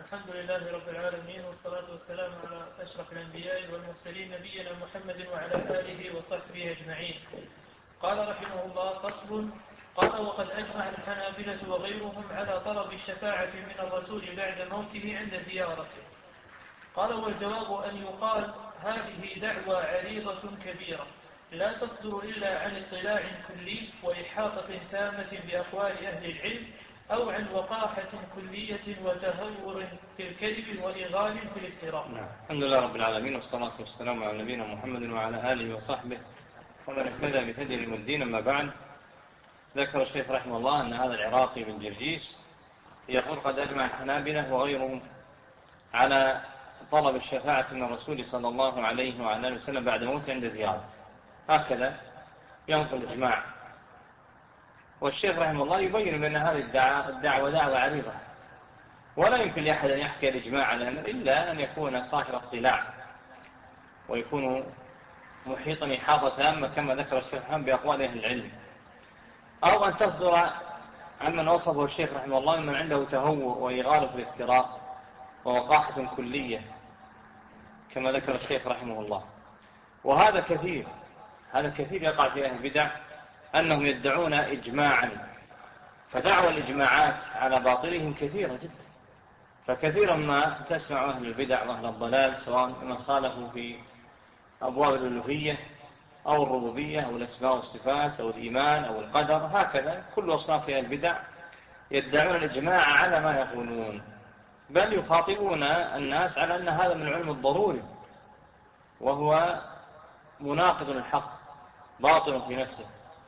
الحمد لله رب العالمين، والصلاة والسلام على أشرف الأنبياء والمرسلين نبينا محمد وعلى آله وصحبه أجمعين. قال رحمه الله: فصل. قال: وقد أجمع الحنابلة وغيرهم على طلب الشفاعة من الرسول بعد موته عند زيارته. قال: والجواب أن يقال: هذه دعوى عريضة كبيرة لا تصدر إلا عن اطلاع كلي وإحاطة تامة بأقوال أهل العلم، أو عن وقاحة كلية وتهور في الكذب وإغال في الافتراء. الحمد لله رب العالمين، والصلاة والسلام على نبينا محمد وعلى آله وصحبه ومن اهتدى بهديه الدين. أما بعد، ذكر الشيخ رحمه الله أن هذا العراقي بن جرجيس يقول: قد أجمع الحنابلة وغيرهم على طلب الشفاعة من الرسول صلى الله عليه وعلى آله وسلم بعد موته عند زيارته. هكذا ينقل الإجماع. والشيخ رحمه الله يبين بأن هذه الدعوة دعوة عريضة، ولا يمكن لأحد أن يحكي الإجماع على الأمر إلا أن يكون صاحب اطلاع ويكون محيطا إحاطة تامة كما ذكر الشيخ رحمه بأقوال أهل العلم، أو أن تصدر عمن وصفه الشيخ رحمه الله من عنده تهور وإغال في الافتراء ووقاحة كلية كما ذكر الشيخ رحمه الله. وهذا كثير، هذا كثير يقع في أهل البدع أنهم يدعون إجماعا، فدعوى الإجماعات على باطلهم كثيرة جدا. فكثيرا ما تسمع أهل البدع وأهل الضلال، سواء من خالفوا في أبواب الألوهية أو الربوبية أو الأسماء والصفات أو الإيمان أو القدر، هكذا كل أصناف أهل البدع يدعون الإجماع على ما يقولون، بل يخاطبون الناس على أن هذا من العلم الضروري وهو مناقض الحق باطل في نفسه.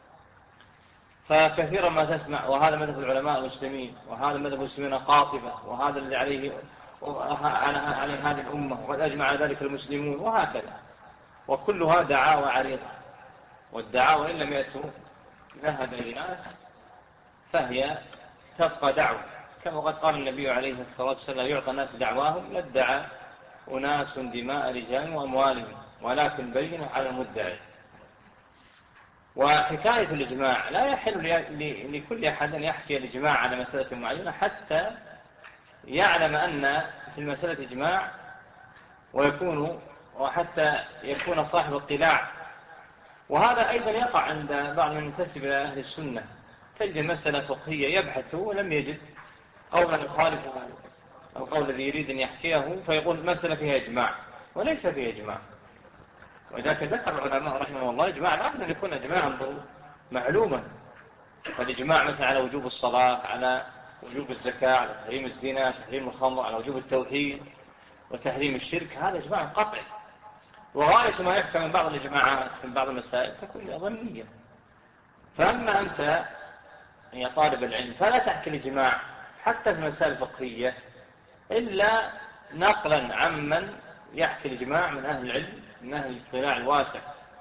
فكثيرا ما تسمع: وهذا مذهب العلماء المسلمين، وهذا مذهب المسلمين قاطبة، وهذا الذي عليه هذه الأمة، وقد أجمع ذلك المسلمون، وهكذا. وكلها دعاوى عريضة، والدعاوى إن لم يأتوا لها بينات فهي تبقى دعوة، كما قد قال النبي عليه الصلاة والسلام: يعطى الناس دعواهم لادعى أناس دماء رجال وأموالهم، ولكن بينوا على المدعي. وحكاية الإجماع لا يحل لكل أحد أن يحكي الإجماع على مسألة معينة حتى يعلم أن في المسألة إجماع، وحتى يكون صاحب اطلاع. وهذا أيضا يقع عند بعض من ينتسب إلى أهل السنة، تجد مسألة فقهية يبحث ولم يجد قولا يخالفه أو قول الذي يريد أن يحكيه، فيقول مسألة فيها إجماع وليس فيها إجماع. وذلك ذكر العلماء رحمه الله: إجماع لا بد أن يكون إجماعا معلوما. فالإجماع مثلا على وجوب الصلاة، على وجوب الزكاة، على تحريم الزنا، تحريم الخمر، على وجوب التوحيد وتحريم الشرك، هذا إجماع قطعي. وغاية ما يحكم من بعض الإجماعات في بعض المسائل تكون ظنية. فأما أنت يا طالب العلم فلا تحكي الإجماع حتى في المسائل الفقهية إلا نقلا عمن يحكي الإجماع من أهل العلم، من أهل الاطلاع الواسع،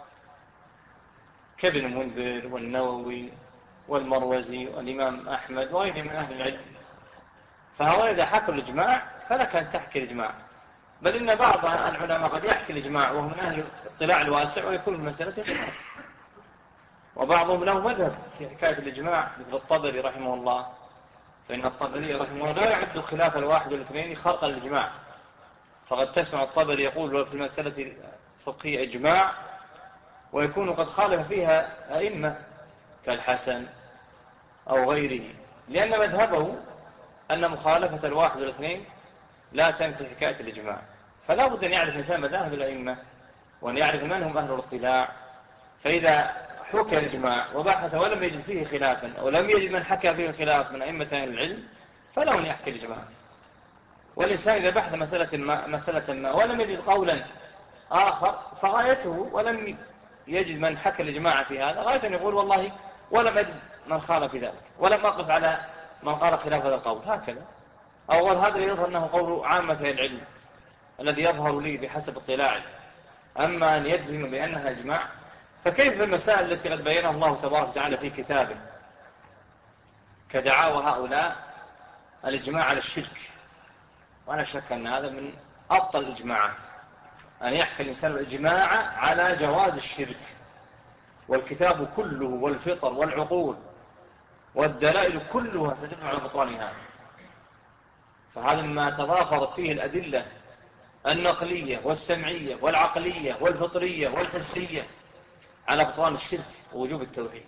كابن المنذر والنووي والمروزي والإمام أحمد وغيره من أهل العلم. فهؤلاء إذا حكوا الإجماع فلك أن تحكي الإجماع، بل إن بعض العلماء قد يحكي الإجماع وهو من أهل الاطلاع الواسع ويكون المسألة خلاف. وبعضهم له مذهب في حكاية الإجماع مثل الطبري رحمه الله، فإن الطبري رحمه الله لا يعد خلاف الواحد والاثنين خرقا الإجماع. فقد تسمع الطبري يقول في المسألة الفقهية إجماع، ويكون قد خالف فيها أئمة كالحسن أو غيره، لأن مذهبه أن مخالفة الواحد والاثنين لا تنفي حكاية الإجماع. فلا بد أن يعرف الإنسان مذاهب الأئمة وأن يعرف من هم أهل الاطلاع. فإذا حكى الإجماع وبحث ولم يجد فيه خلافا أو لم يجد من حكى فيه الخلاف من أئمة أهل العلم فله أن يحكي الإجماع. والإنسان إذا بحث مسألة ما ولم يجد قولا آخر فغايته ولم يجد من حكى الإجماع في هذا، غاية أن يقول: والله ولم أجد من خالف في ذلك، ولم أقف على من قال خلاف هذا القول، هكذا. أول هذا يظهر أنه قول عامة العلم الذي يظهر لي بحسب اطلاعي. أما أن يجزم بأنها إجماع، فكيف المسائل التي قد بينها الله تبارك وتعالى في كتابه كدعاوى هؤلاء الإجماع على الشرك؟ وأنا شك أن هذا من أبطل الإجماعات، أن يحكي الإنسان الإجماع على جواز الشرك، والكتاب كله والفطر والعقول والدلائل كلها تدل على بطلان هذا. فهذا مما تضافرت فيه الأدلة النقلية والسمعية والعقلية والفطرية والحسية على بطلان الشرك ووجوب التوحيد.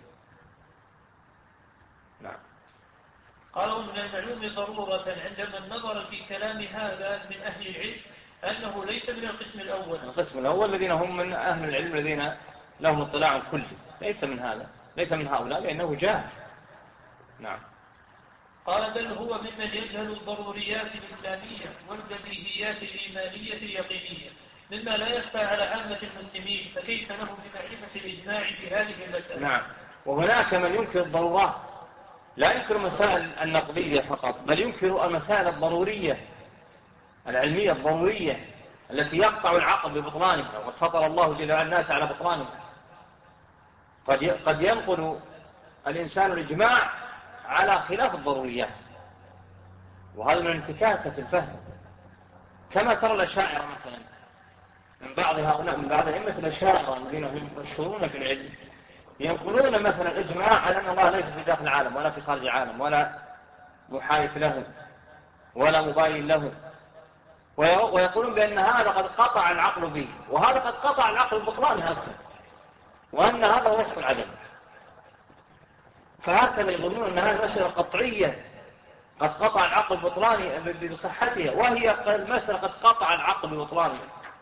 نعم. قالوا من المعلوم ضرورة عندما النظر في كلام هذا من أهل العلم أنه ليس من القسم الأول. القسم الأول الذين هم من أهل العلم الذين لهم اطلاع كلي، ليس من هذا، ليس من هؤلاء لأنه جاهل. نعم. قال بل هو ممن يجهل الضروريات الإسلامية والبديهيات الإيمانية اليقينية مما لا يخفى على عامة المسلمين، فكيف له بمعرفة الإجماع في هذه المسألة؟ نعم. وهناك من ينكر الضرورات، لا ينكر المسائل النقدية فقط، بل ينكر المسائل الضرورية العلمية الضرورية التي يقطع العقل ببطلانها، وقد فطر الله جل وعلا الناس على بطلانها. قد ينقل الإنسان الإجماع على خلاف الضروريات، وهذا من انتكاسة في الفهم، كما ترى الأشاعرة مثلا من بعض هؤلاء، من بعض أئمة الأشاعرة الذين هم مشهورون في العلم، ينقلون مثلا الإجماع على أن الله ليس في داخل العالم ولا في خارج العالم ولا محايف له ولا مباين له، ويقولون بأن هذا قد قطع العقل به، وهذا قد قطع العقل ببطلانه أصلا، وأن هذا وصف العدم. فهكذا يظنون أن هذه المسألة قطعية قد قطع العقل ببطلانه بصحتها، وهي المسألة قد قطع العقل ببطلانه.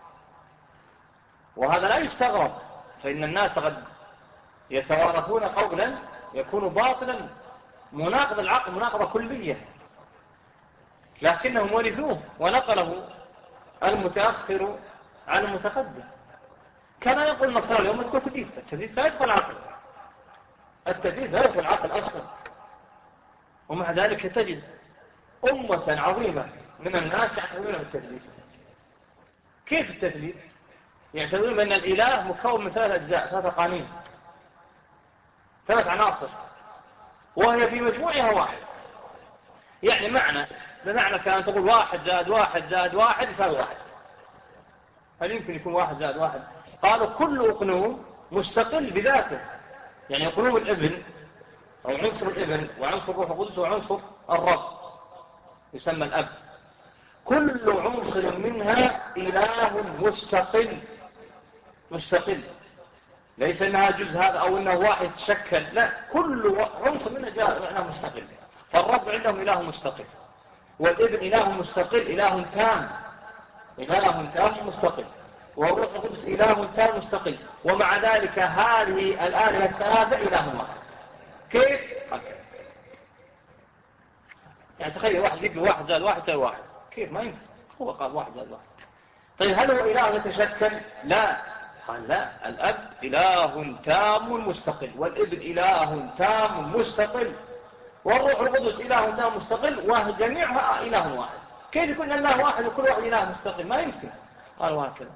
وهذا لا يستغرب، فإن الناس قد يتوارثون قولا يكون باطلا مناقض العقل مناقضة كلية، لكنهم ورثوه ونقله المتأخر عن المتقدم. كما يقول النصارى اليوم التثليث لا يدخل العقل، التثليث لا يدخل العقل أصلا. ومع ذلك تجد أمة عظيمة من الناس يعتبرون بالتثليث. كيف التثليث؟ يعتبرون بأن الإله مكون من 3 أجزاء، 3 قانين، 3 عناصر، وهي في مجموعها واحد. يعني بمعنى كان تقول 1 زائد 1 زائد 1 يساوي 1. هل يمكن يكون 1 زائد 1؟ قالوا كل أقنوم مستقل بذاته، يعني أقنوم الابن أو عنصر الابن وعنصر الروح القدس وعنصر الرب يسمى الأب، كل عنصر منها إله مستقل، ليس إنها جزء هذا أو إنه واحد تشكل، لا، كل عنصر منها جاء معناه مستقل. فالرب عندهم إله مستقل، والابن إله مستقل، إله تام مستقل، والروح القدس إله تام مستقل، ومع ذلك هذه الآلهة الثلاثة إله واحد. كيف؟ يعني تخيل واحد يقول 1 زائد 1 يساوي 1، كيف؟ ما يمكن. هو قال 1 زائد 1. طيب هل هو إله يتشكل؟ لا، قال لا، الأب إله تام مستقل، والابن إله تام مستقل، والروح القدس إله تام مستقل، وجميعها إله واحد. كيف يكون الله واحد وكل واحد إله مستقل؟ ما يمكن. قالوا هكذا.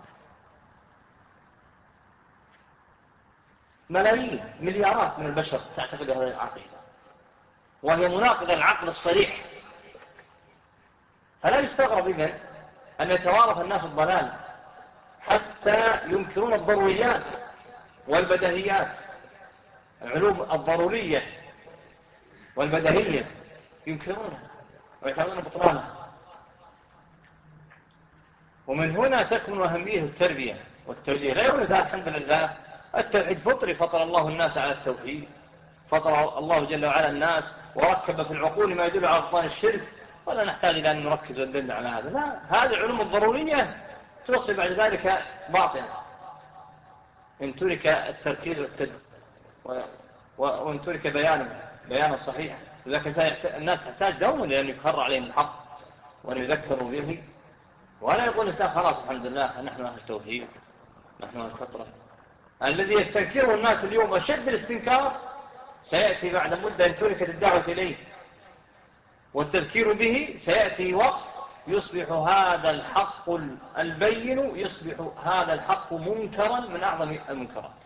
ملايين مليارات من البشر تعتقد هذه العقيدة، وهي مناقضة العقل الصريح. فلا يستغرب إذن أن يتوارث الناس الضلال حتى ينكرون الضروريات والبديهيات، العلوم الضرورية والبديهية ينكرونها ويعتبرون بطلانها. ومن هنا تكمن أهمية التربية والتوجيه. لا يقول الحمد لله التوحيد فطري، فطر الله الناس على التوحيد، فطر الله جل وعلا الناس وركب في العقول ما يدل على بطلان الشرك، ولا نحتاج إلى أن نركز وندل على هذا. لا، هذه العلوم الضرورية توصل بعد ذلك باطلا إن ترك التركيز وإن ترك بيانا صحيحا. لذلك الناس تحتاج دوما لأن يكرر عليهم الحق وأن يذكروا به، ولا يقول الإنسان خلاص الحمد لله نحن أهل التوحيد، نحن أهل الفطرة. الذي يستنكره الناس اليوم أشد الاستنكار سيأتي بعد مدة إن تركت الدعوة إليه والتذكير به، سيأتي وقت يصبح هذا الحق البين، يصبح هذا الحق منكرا من أعظم المنكرات.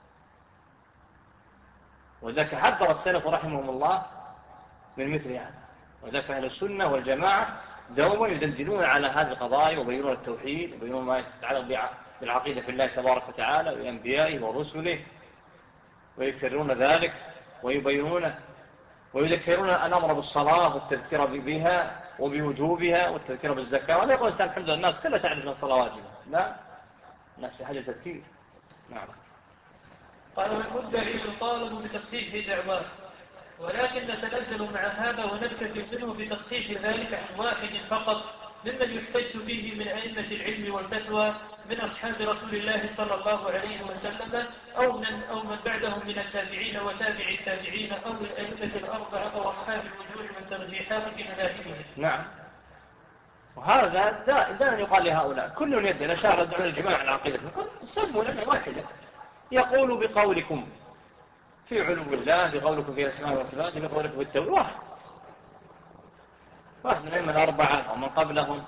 وذلك حذر السلف رحمهم الله من مثل هذا. وذلك أهل السنة والجماعة دوما يدندنون على هذه القضايا ويبينون التوحيد ويبينون ما يتعلق بالعقيدة في الله تبارك وتعالى وأنبيائه ورسله، ويكررون ذلك ويبينونه ويذكرون الأمر بالصلاة والتذكير بها وبوجوبها والتذكير بالزكاة، ولا يقول الإنسان الحمد لله الناس كلها تعرف أن الصلاة واجبة، لا، الناس في حاجة تذكير. نعم. قال والمدعي يطالب بتصحيح دعواه، ولكن نتنزل مع هذا ونكتفي منه بتصحيح ذلك عن واحد فقط ممن يحتج به من أئمة العلم والفتوى من أصحاب رسول الله صلى الله عليه وسلم أو من بعدهم من التابعين وتابع التابعين أو الأئمة الأربعة أو أصحاب الوجوه والترجيحات في مذاهبهم. نعم. وهذا دائما يقال لهؤلاء كل يد إلى شهر الدعوة الجماعة العقيدة، سموا لنا واحدة يقول بقولكم في علو الله، بقولكم في أسماء وصفاته، بقولكم في التوراة، واحد من الأئمة الأربعة أو من قبلهم،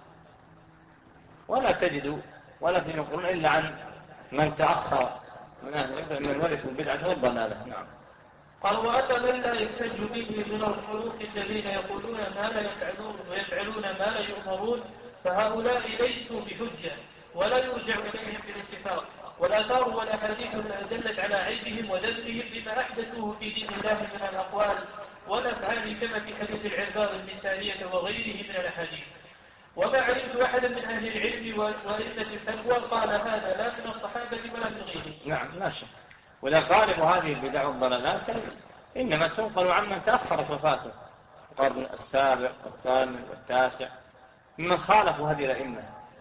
ولا تجدوا ولا تنقلون إلا عن من تأخر من ورث البدعة والضلالة. نعم. قال وأما من لا يحتج به من الخلوق الذين يقولون ما لا يفعلون ويفعلون ما لا يؤمرون، فهؤلاء ليسوا بحجة ولا يرجع إليهم بالاتفاق، والآثار والأحاديث دلت على عيبهم وذنبهم بما أحدثوه في دين الله من الأقوال والأفعال كما في حديث العرباض المثالية وغيره من الأحاديث. وما علمت أحدا من أهل العلم وأئمة الفتوى قال هذا لا من الصحابة ولا من غيرهم. نعم لا شك. وإذا غالب هذه البدع والضلالات إنما تنقل عمن تأخرت وفاته، القرن السابع والثامن والتاسع، ممن خالفوا هذه الأئمة،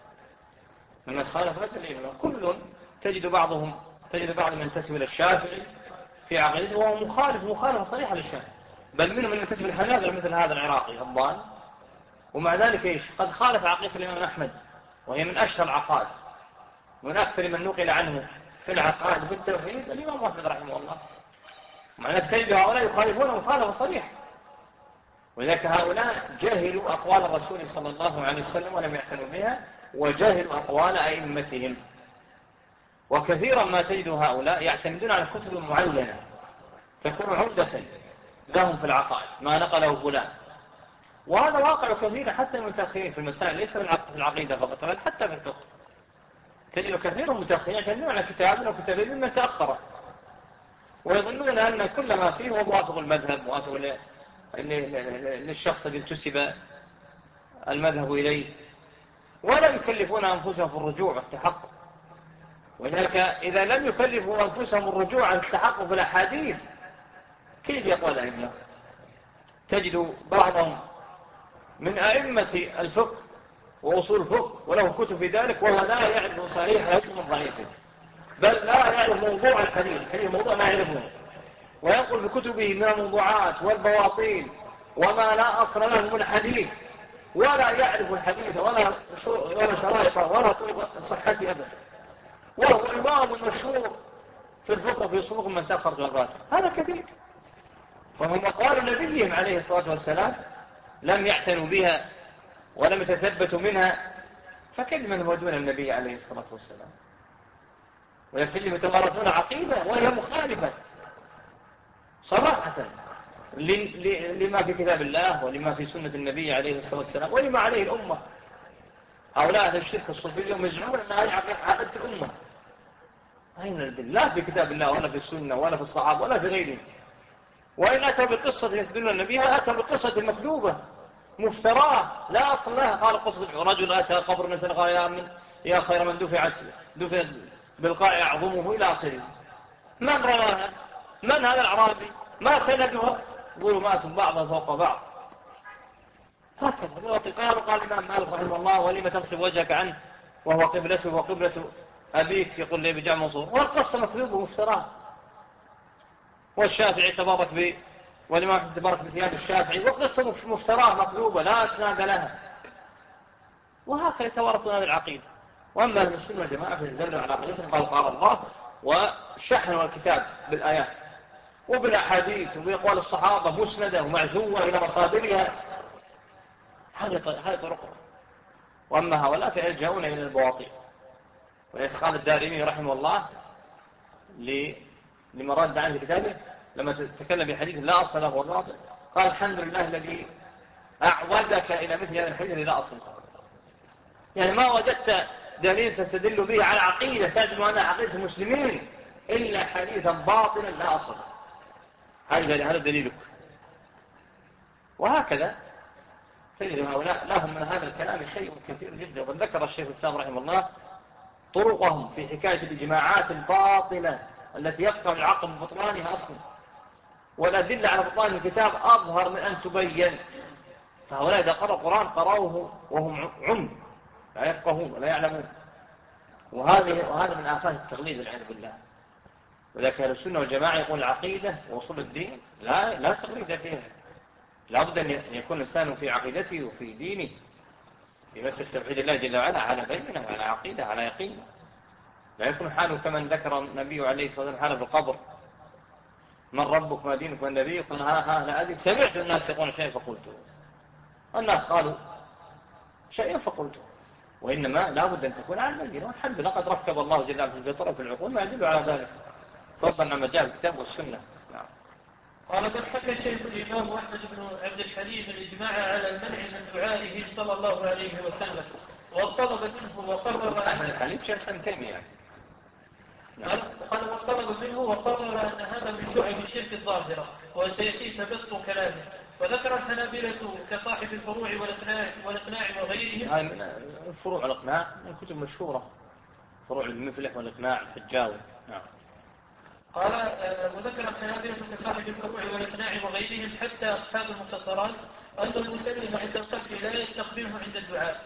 ممن خالفوا هذه الأئمة كل تجد بعضهم ينتسب إلى الشافعي في عقيدته وهو مخالفة صريحة للشافعي، بل منهم من ينتسب الحنابلة مثل هذا العراقي الضال، ومع ذلك إيش قد خالف عقيدة الإمام أحمد وهي من أشهر العقائد، ومن أكثر من نقل عنه في العقائد في التوحيد الإمام أحمد رحمه الله. مع ذلك تجد هؤلاء يخالفون مخالفة صريحة، وذلك هؤلاء جهلوا أقوال الرسول صلى الله عليه وسلم ولم يعتنوا بها، وجهلوا أقوال أئمتهم. وكثيرا ما تجد هؤلاء يعتمدون على كتب معينة تكون عمدة لهم في العقائد ما نقله فلان، وهذا واقع كثير حتى المتأخرين في المسائل، ليس في العقيدة فقط بل حتى في الفقه. تجد كثير من المتأخرين يعتمدون على كتاب وكتابين مما تأخر، ويظنون أن كل ما فيه هو موافق المذهب، موافق للشخص الذي انتسب المذهب إليه، ولا يكلفون أنفسهم في الرجوع والتحقق. وذلك إذا لم يكلفوا أنفسهم الرجوع عن التحقق في الأحاديث كيف يقول أئمة؟ تجد بعضهم من أئمة الفقه وأصول الفقه وله كتب في ذلك وهو لا يعرف صحيح حديث ضعيف، بل لا يعرف موضوع الحديث موضوع ما يعرفه، وينقل بكتبه من الموضوعات والبواطيل وما لا أصل له من الحديث، ولا يعرف الحديث ولا شرائطه ولا طرق صحته أبدا، وهو إمام مشهور في الفقه في صفوف من تأخر جراته. هذا كثير، فهم قالوا نبيهم عليه الصلاة والسلام لم يعتنوا بها ولم يتثبتوا منها، فكيف من هو دون النبي عليه الصلاة والسلام؟ ويكفي يتوارثون عقيدة وهي مخالفة صراحة لما في كتاب الله ولما في سنة النبي عليه الصلاة والسلام ولما عليه الأمة. هؤلاء أهل الشرك الصوفي اليوم يزعمون أن هذه عقيدة الأمة. أين الدليل؟ لا في كتاب الله ولا في السنة ولا في الصحابة ولا في غيره. وإن أتوا بقصة يسدلون النبي أتوا بقصة مكذوبة مفتراه لا أصل لها. قال قصة رجل أتى قبر من سنغا يا خير من دفن بالقاع أعظمه إلى آخره. من رواها؟ من هذا الأعرابي؟ ما سندها؟ ظلمات بعضها فوق بعض. هكذا قال الإمام مالك رحمه الله ولما تصرف وجهك عنه وهو قبلته وقبلة أبيك يقول لي بجاء منصور. والقصة مكذوبة مفتراه. والشافعي تبارك والإمام تبارك بثياب الشافعي وقصة مفتراه مكذوبة لا أسناد لها. وهكذا يتوارثون هذه العقيدة. وأما أهل السنة والجماعة فيزدلوا على عقيدتهم قال الله وشحنوا الكتاب بالآيات وبالأحاديث وبأقوال الصحابة مسندة ومعزوة إلى مصادرها. هذه طرقها. وأما هؤلاء فيلجؤون إلى البواطيل. قال الدارمي رحمه الله لما رد عنه كتابه لما تكلم بحديث لا أصل له والباطل قال الحمد لله الذي أعوزك إلى مثل هذا الحديث لا أصل له. يعني ما وجدت دليل تستدل به على عقيدة تجب أنها عقيدة المسلمين إلا حديثا باطلا لا أصل له. هذا دليلك. وهكذا تجد هؤلاء لهم من هذا الكلام شيء كثير جدا. وقد ذكر الشيخ الإسلام رحمه الله طرقهم في حكاية الإجماعات الباطلة التي يبقى العقل ببطلانها أصلا، والأدلة على بطلان الكتاب أظهر من أن تبين. فهؤلاء إذا قرأوا القرآن قرأوه وهم عم لا يفقهون ولا يعلمون، وهذا من آفات التغليظ والعياذ بالله. ولكن أهل السنة والجماعة يقول العقيدة وأصول الدين لا تغليظ فيها، لابد أن يكون الإنسان في عقيدته وفي دينه في مسألة توحيد الله جل وعلا على بينة وعلى عقيدة على يقين، لا يكون حاله كمن ذكر النبي عليه الصلاة والسلام حاله في القبر: من ربك ما دينك والنبي؟ قال ها لا أدري، سمعت الناس يقولون شيئا فقلته. الناس قالوا شيئا فقلته، وإنما لا بد أن تكون على البينة. والحمد لله قد ركب الله جل وعلا في الفطرة في العقول ما يدل على ذلك، فضلا عما جاء الكتاب والسنة. نعم. قال قد حكى شيخ الإمام أحمد بن عبد الحليم الإجماع على المنع من دعائه صلى الله عليه وسلم، وطلب منه وقرر أحمد الحليم شيخ سنتين يعني. قال وطلب منه وقرر أن هذا من شعب الشرك الظاهرة، وسيأتي تبسط كلامه. وذكر الحنابلة كصاحب الفروع والإقناع وغيرهم. هذه من الفروع والإقناع من كتب مشهورة، فروع المفلح والإقناع الحجاوي. نعم. قال وذكر الحنابلة كصاحب الفروع والإقناع وغيرهم حتى أصحاب المختصرات أن المسلم عند القبر لا يستقبله عند الدعاء،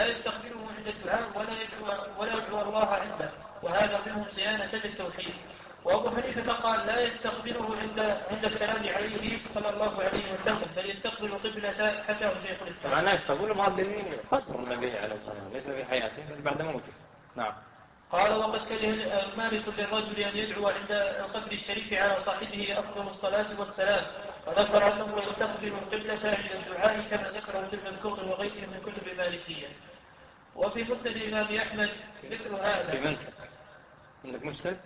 ولا يدعو الله عنده، وهذا منه صيانة للتوحيد. وأبو حنيفة قال لا يستقبله عند السلام عليه صلى الله عليه وسلم، بل يستقبل قبلة حكاه شيخ الإسلام. معناه يستقبل معظمين قصر النبي عليه الصلاة والسلام ليس في حياته بل بعد موته. نعم. قال وقد كره مالك للرجل أن يدعو عند القبر الشريف على صاحبه أفضل الصلاة والسلام، وذكر أنه يستقبل القبلة عند الدعاء كما ذكره في المنسوخ وغيره من كتب المالكية. وفي مسند الإمام أحمد مثل هذا. في منسك عندك مسند؟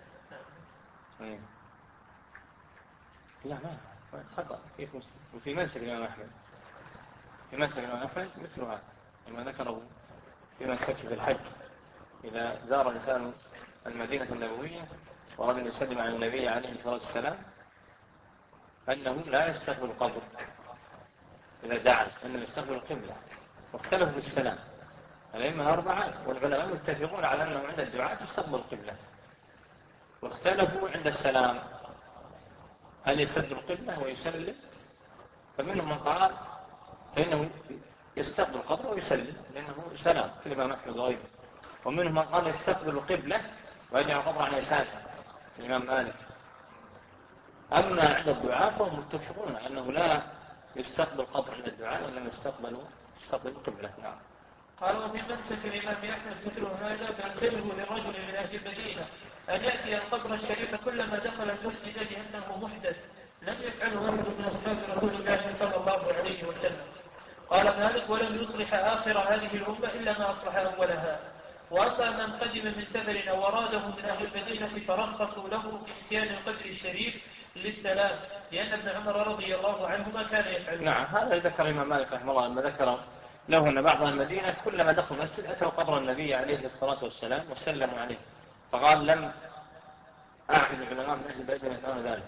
لا ما خطأ. كيف مسند؟ وفي منسك الإمام أحمد، في منسك الإمام أحمد مثل هذا لما ذكره في منسك في الحج: إذا زار الإنسان المدينة النبوية وأراد أن يسلم على النبي عليه الصلاة والسلام أنه لا يستقبل القبر إذا دعا، أنه يستقبل القبلة. واختلفوا في السلام الأئمة الأربعة والعلماء متفقون على أنه عند الدعاء تستقبل القبلة، واختلفوا عند السلام هل يستقبل القبلة ويسلم. فمنهم من قال فإنه يستقبل القبر ويسلم لأنه سلام في الإمام أحمد وغيره، ومنهم من قال يستقبل القبلة ويجعل القبر عن يساره في الإمام مالك. أما عند الدعاء فهم متفقون أنه لا يستقبل القبر عند الدعاء وإنما يستقبل القبلة. نعم. قال وفي منسك الإمام أحمد مثل هذا تنقله لرجل من أهل المدينة أن يأتي القبر الشريف كلما دخل المسجد لأنه محدث، لم يفعله أحد من أصحاب رسول الله صلى الله عليه وسلم. قال مالك ولم يصلح آخر هذه الأمة إلا ما أصلح أولها. وأما من قدم من سفر أو أراده من أهل المدينة فرخصوا له بإتيان القبر الشريف للسلام، لأن ابن عمر رضي الله عنهما كان يفعله. نعم. هذا ذكر الإمام مالك رحمه الله لما ذكر له أن بعض المدينة كلما دخل المسجد أتوا قبر النبي عليه الصلاة والسلام وسلموا عليه، فقال لم أعلم العلماء من أهل البيت أن يفعلون ذلك،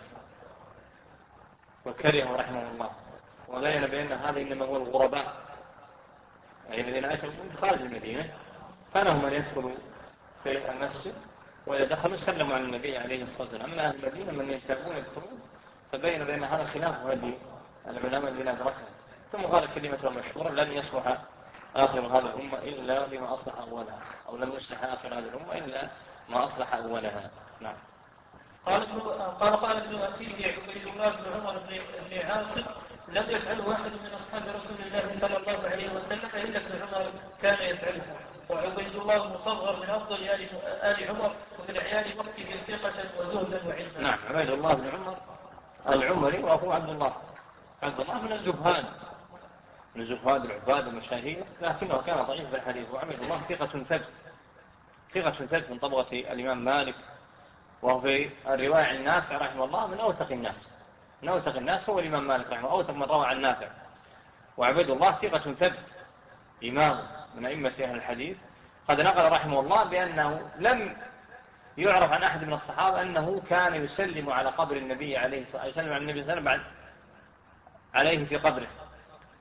وكرهه رحمه الله. وبين بأن هذا إنما هو الغرباء، أي الذين أتوا من خارج المدينة، فلهم أن يدخلوا في المسجد وإذا دخلوا سلموا على النبي عليه الصلاة والسلام. أما أهل المدينة من يتابعون يدخلون، فبين بأن هذا خلاف هذه العلماء الذين أدركها. ثم قال كلمة مشهورة: لن يصلح آخر هذه الأمة إلا بما أصلح أولها، أو لم يصلح آخر هذه الأمة إلا ما أصلح أولها. نعم. قال ابن أخيه عبيد الله بن عمر بن عاصم: لم يفعله أحد من أصحاب رسول الله صلى الله عليه وسلم إلا ابن عمر كان يفعله. وعبيد الله مصغر من أفضل آل عمر، وفي العيال وقته ثقة وزهدا وعلما. نعم. عبيد الله بن عمر العمري وأخوه عبد الله من الزهاد، من زهاد العباد المشاهير، لكنه كان ضعيف في الحديث. وعبيد الله ثقة ثبت من طبقة الإمام مالك، وهو في الرواية عن نافع رحمه الله من أوثق الناس هو الإمام مالك رحمه الله، أوثق من روى عن نافع. وعبيد الله ثقة ثبت إمام من أئمة أهل الحديث، قد نقل رحمه الله بأنه لم يعرف عن أحد من الصحابة أنه كان يسلم على قبر النبي عليه الصلاة والسلام، عليه في قبره،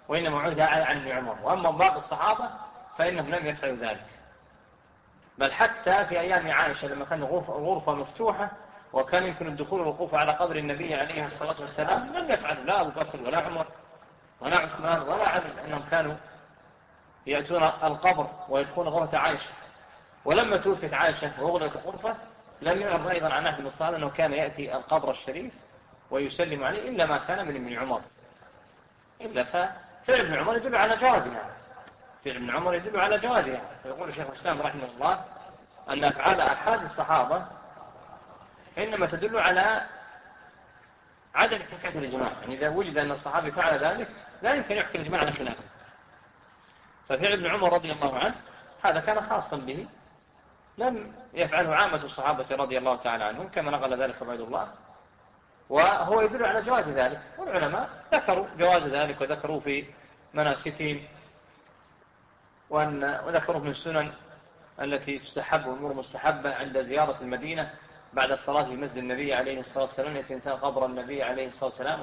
وإنما عهد عن ابن عمر. وأما باقي الصحابة فإنهم لم يفعلوا ذلك، بل حتى في أيام عائشة لما كان غرفة مفتوحة وكان يمكن الدخول والوقوف على قبر النبي عليه الصلاة والسلام لم يفعلوا لا أبو بكر ولا عمر ولا عثمان ولا علي، أنهم كانوا يأتون القبر ويدخلون غرفة عائشة. ولما توفت عائشة وغلقت الغرفة لم يعرف أيضا عن أحد من الصحابة أنه كان يأتي القبر الشريف ويسلم عليه إلا ما كان من ابن عمر. إلا فعل ابن عمر يدل على جوازها، فعل ابن عمر يدل على جوازها. فيقول شيخ الإسلام رحمه الله أن أفعال أحد الصحابة إنما تدل على عدم حكاية الإجماع، يعني إذا وجد أن الصحابي فعل ذلك لا يمكن يحكي الإجماع على خلافه. ففعل ابن عمر رضي الله عنه هذا كان خاصا به، لم يفعله عامة الصحابة رضي الله تعالى عنهم كما نقل ذلك عبيد الله، وهو يدل على جواز ذلك. والعلماء ذكروا جواز ذلك وذكروا في مناسكهم، وذكروا من السنن التي تستحب والأمور مستحبة عند زيارة المدينة بعد الصلاة في مسجد النبي عليه الصلاة والسلام يأتي إنسان قبر النبي عليه الصلاة والسلام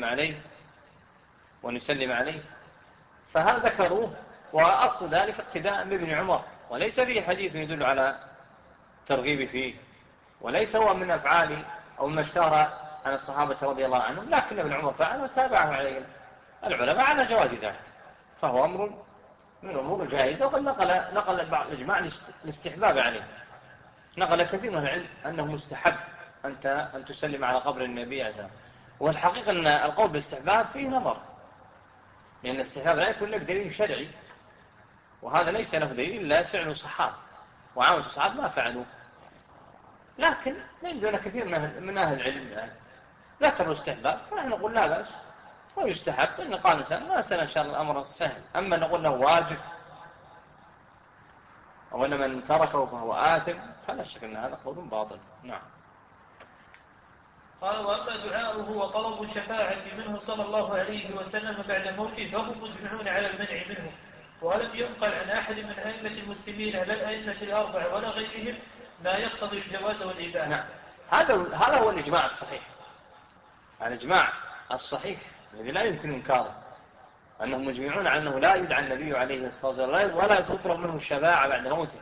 ونسلم عليه فهذا ذكروه. وأصل ذلك اقتداء بابن عمر، وليس فيه حديث يدل على ترغيب فيه، وليس هو من أفعال أو ما اشتهر عن الصحابة رضي الله عنهم، لكن ابن عمر فعل وتابعه عليه العلماء على جواز ذلك، فهو أمر من أمور جائزة. وقد نقل بعض الإجماع الاستحباب عليه، نقل كثير من العلم أنه مستحب أن تسلم على قبر النبي عليه الصلاة والسلام. والحقيقة أن القول بالاستحباب فيه نظر، لأن الاستحباب لا يكون لك دليل شرعي، وهذا ليس له دليل إلا فعل الصحابة، وعامة الصحابة ما فعلوا. لكن نجد أن كثير من أهل العلم ذكروا الاستحباب، فنحن نقول لا بأس ويستحب إن قال الإنسان ما سأل إن شاء الله الأمر سهل. أما نقول له واجب أو أن من تركه فهو آثم فلا شك أن هذا قول باطل. نعم. قال وأما دعاؤه وطلب الشفاعة منه صلى الله عليه وسلم بعد موته فهم مجمعون على المنع منه، ولم ينقل عن أحد من أئمة المسلمين لا الأئمة الأربعة ولا غيرهم ما يقتضي الجواز والإباحة. نعم. هذا هو الإجماع الصحيح، الإجماع الصحيح الذي لا يمكن إنكاره، أنهم مجمعون على أنه لا يدعى النبي عليه الصلاة والسلام ولا تطلب منه الشفاعة بعد موته،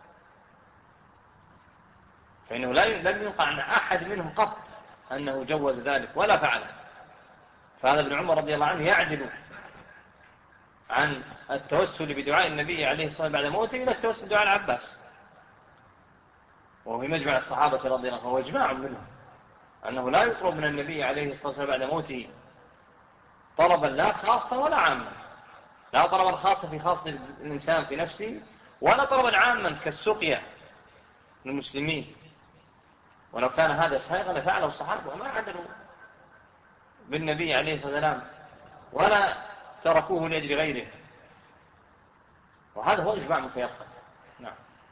فإنه لم ينقل عن أحد منهم قط أنه جوز ذلك ولا فعله. فهذا ابن عمر رضي الله عنه يعدل عن التوسل بدعاء النبي عليه الصلاة والسلام بعد موته إلى التوسل بدعاء العباس، وهو في مجمع الصحابة رضي الله عنهم، هو إجماع منهم أنه لا يطلب من النبي عليه الصلاة والسلام بعد موته طلبا لا خاصة ولا عاما، لا طلبا خاصة في خاصة الإنسان في نفسه، ولا طلبا عاما كالسقيا للمسلمين. ولو كان هذا سائغا لفعله الصحابة وما عدلوا بالنبي عليه الصلاة والسلام ولا تركوه لأجل غيره، وهذا هو الإجماع متيقن. نعم.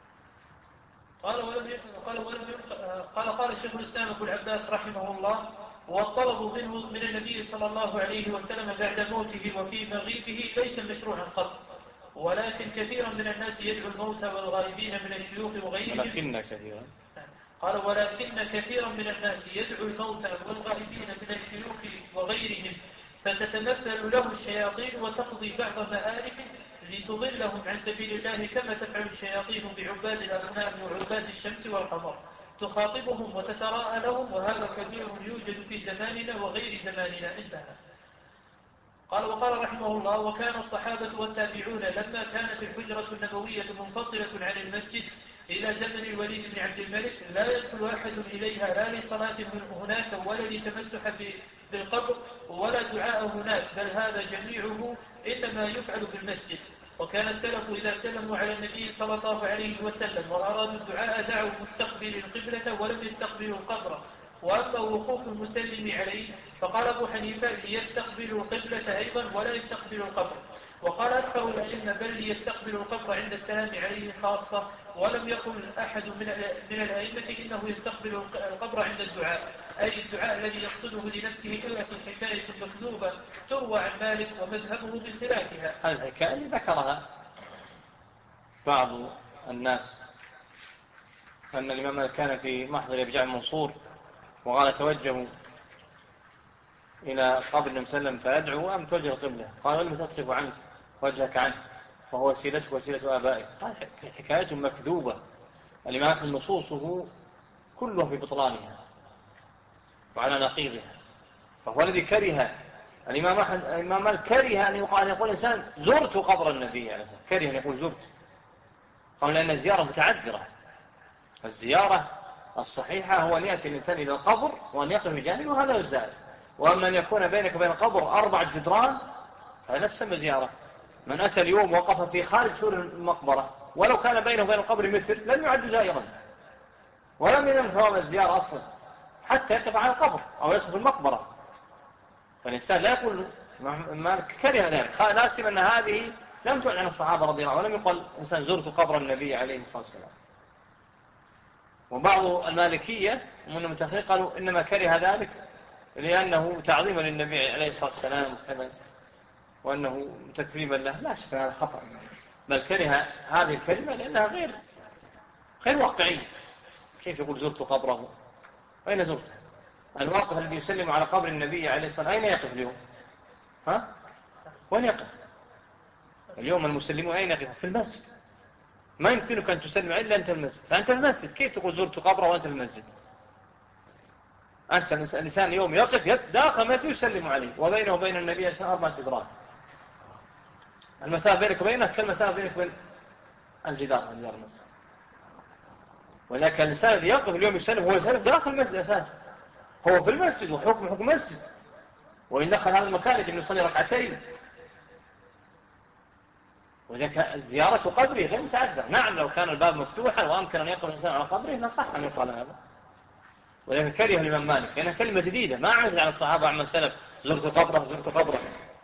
قال شيخ الإسلام أبو العباس رحمه الله والطلب منه من النبي صلى الله عليه وسلم بعد موته وفي مغيبه ليس مشروعا قط، ولكن كثيرا من الناس يدعو الموتى والغائبين من الشيوخ وغيرهم. ولكن كثيرا من الناس يدعو الموتى والغائبين من الشيوخ وغيرهم فتتمثل له الشياطين وتقضي بعض مآربه لتضلهم عن سبيل الله كما تفعل الشياطين بعباد الأصنام وعباد الشمس والقمر، تخاطبهم وتتراءى لهم، وهذا كثير يوجد في زماننا وغير زماننا. انتهى. قال وقال رحمه الله وكان الصحابة والتابعون لما كانت الحجرة النبوية منفصلة عن المسجد إلى زمن الوليد بن عبد الملك لا يدخل أحد إليها لا لصلاة هناك ولا لتمسح بالقبر ولا دعاء هناك، بل هذا جميعه إنما يفعل في المسجد. وكان السلف إذا سلموا على النبي صلى الله عليه وسلم وأرادوا الدعاء دعوا مستقبل القبلة ولم يستقبلوا القبر. وأما وقوف المسلم عليه فقال أبو حنيفة ليستقبلوا القبلة أيضا ولا يستقبلوا القبر، وقال أكثر الأئمة بل ليستقبلوا القبر عند السلام عليه خاصة، ولم يقل أحد من الأئمة إنه يستقبل القبر عند الدعاء، أي الدعاء الذي يقصده لنفسه إلا في حكاية مكذوبة تروى عن مالك ومذهبه بخلافها. الحكاية اللي ذكرها بعض الناس أن الإمام كان في محضر أبي جعفر المنصور وقال توجهوا إلى قبر النبي صلى الله عليه وسلم فيدعو أم توجه القبلة؟ قال ولم تصرف عنه وجهك عنه فهو وسيلتك وسيلة آبائك. حكاية مكذوبة. الإمام أحمد نصوصه كلها في بطلانها وعلى نقيضها، فهو الذي كره الإمام أحمد. الإمام مالك كره أن يقول إنسان زرت قبر النبي عليه الصلاة والسلام، كره أن يقول زرت، قال لأن الزيارة متعذرة. الزيارة الصحيحة هو أن يأتي الإنسان إلى القبر وأن يقف بجانبه وهذا الزائر. وأما أن يكون بينك وبين القبر 4 جدران فلا تسمى زيارة. من أتى اليوم وقف في خارج سور المقبرة ولو كان بينه وبين القبر متر لم يعد زائرا ولم ينم ثواب الزيارة أصلا حتى يقف على القبر أو يدخل في المقبرة. فالإنسان لا يقول ما كره ذلك، لا سيما أن هذه لم تعلن عن الصحابة رضي الله عنهم ولم يقل إنسان زرت قبر النبي عليه الصلاة والسلام. وبعض المالكية من المتأخرين قالوا إنما كره ذلك لأنه تعظيما للنبي عليه الصلاة والسلام وأنه تكريما له. لا شك هذا خطأ، بل كره هذه الكلمة لأنها غير واقعية. كيف يقول زرت قبره؟ أين زرته؟ الواقف الذي يسلم على قبر النبي عليه الصلاة والسلام أين يقف اليوم؟ وين يقف اليوم المسلمون؟ أين يقف؟ في المسجد. ما يمكنك أن تسلم إلا أنت في المسجد، فأنت في المسجد كيف تقول زرت قبره وأنت في المسجد؟ أنت الإنسان اليوم يقف داخل ما يسلم عليه وبينه وبين النبي 4 جدران. المسافة بينك وبينه كالمسافة بينك وبين الجدار المسجد. ولكن الإنسان الذي يقف اليوم يسلم هو يسلم داخل المسجد أساسا، هو في المسجد وحكم مسجد، وإن دخل هذا المكان يجب أن يصلي 2 ركعتين. وذلك زيارة قبره غير متعذر. نعم لو كان الباب مفتوحا وأمكن أن يقف الإنسان على قبره لصح أن يقال هذا. ولكن كره الإمام مالك لأنها كلمة جديدة ما عملت على الصحابة عمل سلف زرت قبره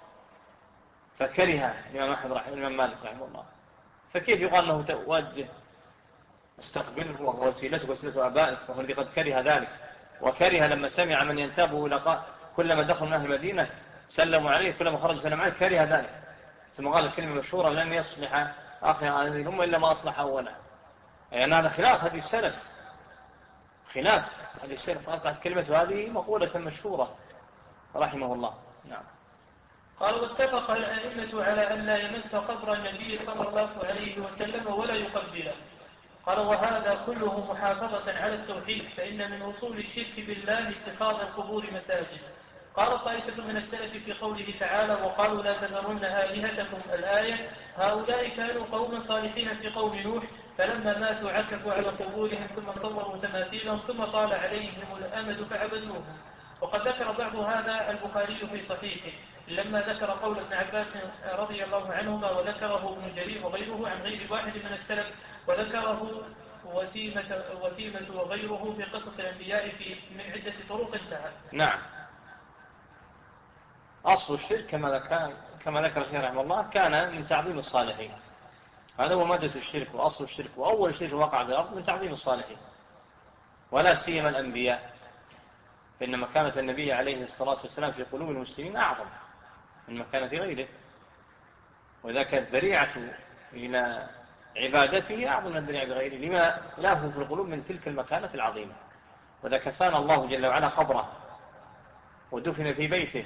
فكره الإمام مالك رحمه الله. فكيف يقال أنه توجه استقبله وهو وسيلته وسيلة آبائك؟ وهو الذي قد كره ذلك، وكره لما سمع من ينتابه إلى كلما دخل من أهل المدينة سلموا عليه كلما خرج سلم عليه، كره ذلك. ثم قال الكلمة مشهورة لن يصلح آخر هذه الأمة إلا ما أصلح أولا. يعني هذا خلاف هذه السلف، خلاف هذه السلف. أصبحت كلمة هذه مقولة مشهورة رحمه الله. نعم. قال واتفق الأئمة على أن لا يمس قبر النبي صلى الله عليه وسلم ولا يقبله. قال وهذا كله محافظة على التوحيد، فإن من وصول الشرك بالله اتخاذ القبور مساجد. قال طائفة من السلف في قوله تعالى وقالوا لا تذرن آلهتكم الآية، هؤلاء كانوا قوما صالحين في قوم نوح فلما ماتوا عكفوا على قبورهم ثم صوروا تماثيلهم ثم طال عليهم الأمد فعبدوهم. وقد ذكر بعض هذا البخاري في صحيحه لما ذكر قول ابن عباس رضي الله عنهما، وذكره ابن جرير وغيره عن غير واحد من السلف، وذكره وتيمة وغيره في قصص الأنبياء من عدة طرق انتهى. نعم. أصل الشرك كما ذكر الشيخ رحمه الله كان من تعظيم الصالحين. هذا هو مادة الشرك وأصل الشرك وأول شرك وقع على الأرض من تعظيم الصالحين ولا سيما الأنبياء، فإن مكانة النبي عليه الصلاة والسلام في قلوب المسلمين أعظم من مكانة غيره، وذاك الذريعة إلى عبادته أعظم من الذريعة بغيره لما له في القلوب من تلك المكانة العظيمة. وذاك سان الله جل وعلا قبره ودفن في بيته،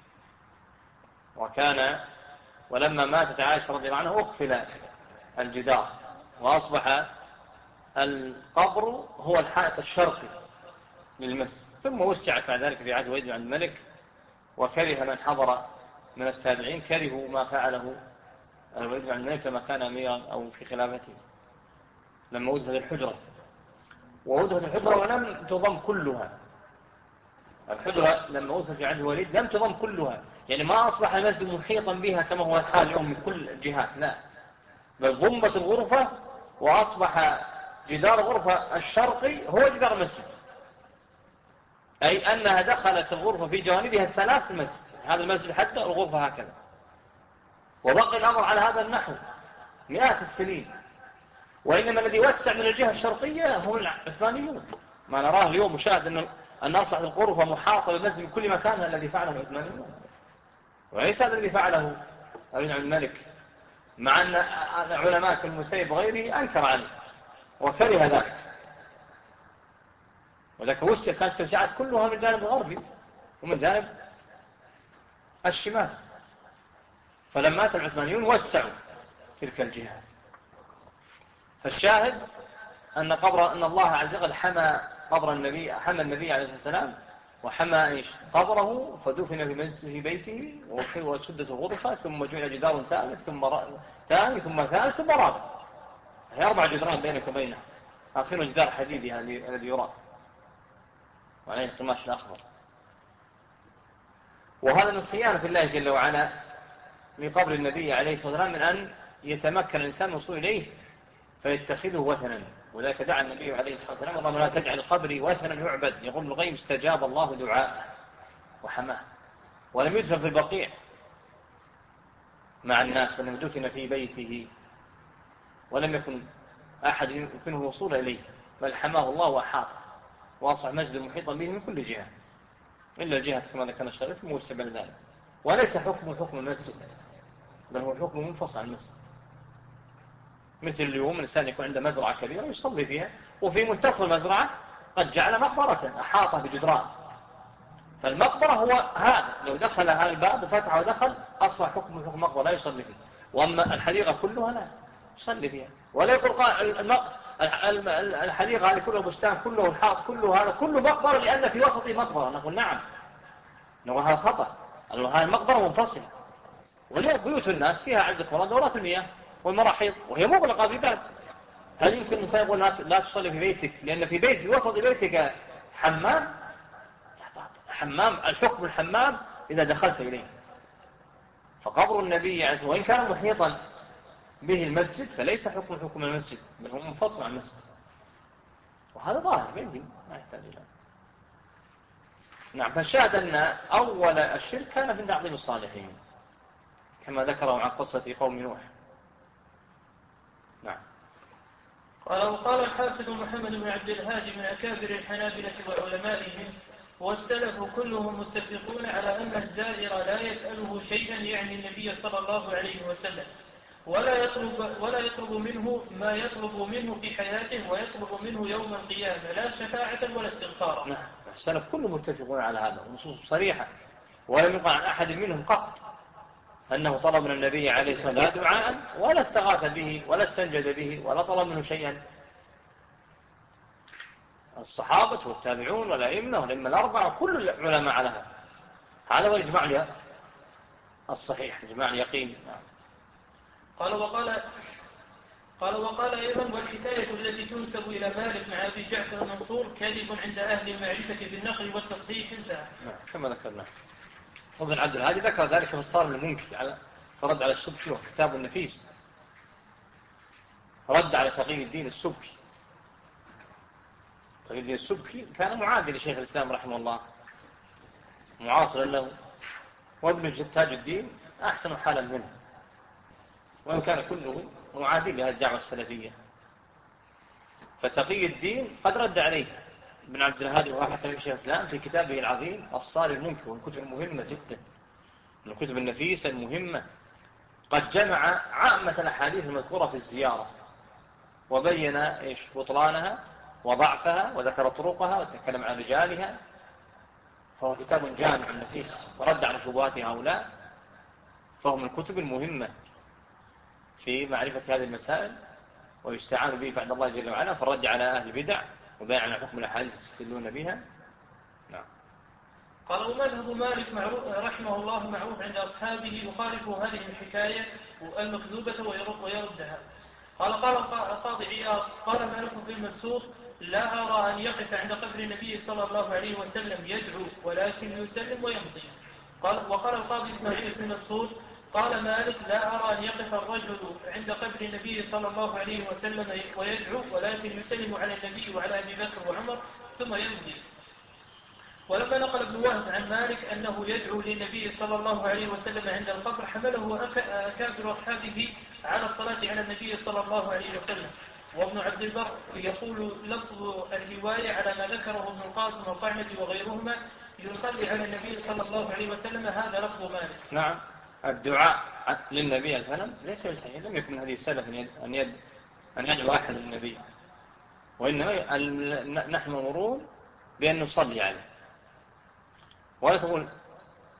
ولما ماتت عائشة رضي الله عنها أقفل الجدار وأصبح القبر هو الحائط الشرقي للمسجد، ثم وسعت بعد ذلك في عهد وليد بن عبد الملك، وكره من حضر من التابعين كرهوا ما فعله وليد بن عبد الملك لما كان أميرا أو في خلافته لما وزهد الحجرة ولم تضم كلها. الحجرة لما وصل في عهد الوليد لم تضم كلها، يعني ما أصبح المسجد محيطا بها كما هو الحال اليوم من كل الجهات، لا، بل ضمت الغرفة وأصبح جدار الغرفة الشرقي هو جدار المسجد، أي أنها دخلت الغرفة في جوانبها الثلاث في المسجد، هذا المسجد حتى الغرفة هكذا، وبقي الأمر على هذا النحو مئات السنين. وإنما الذي وسع من الجهة الشرقية هم العثمانيون. ما نراه اليوم مشاهد أن أصبحت الغرفة محاطة بالمسجد من كل مكان الذي فعله العثمانيون، وليس هذا الذي فعله ابن عبد الملك، مع أن علماء كالمسيب وغيره أنكر عنه وكره ذلك. وذلك وسع كانت التوسعات كلها من جانب الغربي ومن جانب الشمال. فلما أتى العثمانيون وسعوا تلك الجهة. فالشاهد أن الله عز وجل حمى قبر النبي، حمى النبي عليه الصلاة والسلام، وحمى قبره، فدفن في بيته وسدت الغرفة، ثم جعل جدار ثالث ثم ثاني ثم ثالث ثم رابع. هي 4 جدران بينك وبينه، آخر جدار حديدي الذي يرى وعليه القماش الأخضر. وهذا من صيانة الله جل وعلا لقبر النبي عليه الصلاة والسلام من أن يتمكن الإنسان من الوصول إليه فيتخذه وثنا. وذلك دعا النبي عليه الصلاة والسلام: اللهم لا تجعل قبري وثنا يعبد. يقول ابن القيم: استجاب الله دعاءه وحماه. ولم يدفن في البقيع مع الناس، ولم يدفن في بيته، ولم يكن أحد يمكنه الوصول إليه، بل حماه الله وأحاطه، وأصبح مسجد محيطا به من كل جهة إلا الجهة كما ذكرنا الشريف موسع بين ذلك. وليس حكم المسجد، بل هو حكم منفصل عن المسجد. مثل اليوم الإنسان يكون عنده مزرعة كبيرة يصلي فيها، وفي منتصف المزرعة قد جعل مقبرة أحاطه بجدران. فالمقبرة هو هذا، لو دخل هذا الباب وفتح ودخل أصبح حكم مقبرة لا يصلي فيه. وأما الحديقة كلها لا يصلي فيها. ولا يقول الحديقة هذه كلها بستان كله الحائط كله هذا كله مقبرة لأن في وسطه مقبرة. نقول نعم، نقول هذا خطأ. هذه المقبرة منفصلة، وليه بيوت الناس فيها عزك والله دورات المياه والمراحيض وهي مغلقة بباب. هل يمكن الإنسان يقول لا تصلي في بيتك لأن في وسط بيتك حمام؟ حمام الحكم الحمام إذا دخلت إليه. فقبر النبي عز وجل وإن كان محيطا به المسجد فليس حكم المسجد، بل هو منفصل عن المسجد. وهذا ظاهر بيني ما يحتاج إلى. نعم. فالشاهد أن أول الشرك كان في تعظيم الصالحين كما ذكروا عن قصة قوم نوح. نعم. وقال الحافظ محمد بن عبد الهادي من أكابر الحنابلة وعلمائهم: والسلف كلهم متفقون على أن الزائر لا يسأله شيئا يعني النبي صلى الله عليه وسلم، ولا يطلب منه ما يطلب منه في حياته، ويطلب منه يوم القيامة لا شفاعة ولا استغفارا. نعم. السلف كلهم متفقون على هذا، ونصوص صريحة، ولم يقع عن أحد منهم قط أنه طلب من النبي عليه الصلاة والسلام لا دعاء ولا استغاث به ولا استنجد به ولا طلب منه شيئا. الصحابة والتابعون والأئمة والأئمة الأربعة كل العلماء على هذا. هذا هو الإجماع الصحيح، إجماع اليقين. قال وقال أيضا: والحكاية التي تنسب إلى مالك مع أبي جعفر المنصور كاذب عند أهل المعرفة بالنقل والتصحيح انتهى. كما ذكرنا. ابن عبد الهادي ذكر ذلك في الصارم المنكر فرد على السبكي وكتاب النفيس، رد على تقي الدين السبكي. تقي الدين السبكي كان معادي لشيخ الإسلام رحمه الله، معاصرا له، وابن تاج الدين أحسن حالا منه، وإن كان كله معادي لهذه الدعوة السلفية. فتقي الدين قد رد عليه ابن عبد الهادي وراحة شيخ الإسلام في كتابه العظيم الصارم المنكر، والكتب المهمة جدا من الكتب النفيسة المهمة. قد جمع عامة الأحاديث المذكورة في الزيارة وبين بطلانها وضعفها وذكر طرقها وتكلم عن رجالها، فهو كتاب جامع نفيس ورد على شبهات هؤلاء. فهو من الكتب المهمة في معرفة هذه المسائل، ويستعان به بعد الله جل وعلا في الرد على أهل البدع وبيان عن حكم الأحاديث يستدلون بها. نعم. قال: ومذهب مالك رحمه الله معروف عند أصحابه، يخالف هذه الحكاية المكذوبة ويردها. قال القاضي عياض: قال مالك في المبسوط: لا أرى أن يقف عند قبر النبي صلى الله عليه وسلم يدعو، ولكن يسلم ويمضي. وقال القاضي إسماعيل في المبسوط: قال مالك: لا أرى أن يقف الرجل عند قبر النبي صلى الله عليه وسلم ويدعو، ولكن يسلم على النبي وعلى أبي بكر وعمر ثم يمضي. ولما نقل ابن وهب عن مالك أنه يدعو للنبي صلى الله عليه وسلم عند القبر حمله أكابر أصحابه على الصلاة على النبي صلى الله عليه وسلم. وابن عبد البر يقول: لفظ الرواية على ما ذكره ابن القاسم والقعنبي وغيرهما يصلي على النبي صلى الله عليه وسلم، هذا لفظ مالك. نعم. الدعاء للنبي صلى الله عليه وسلم ليس بصحيح، لم يكن هذه السلف أن يدعو أحد للنبي، وإنما نحن نمرون بأن نصلي عليه. ولا تقول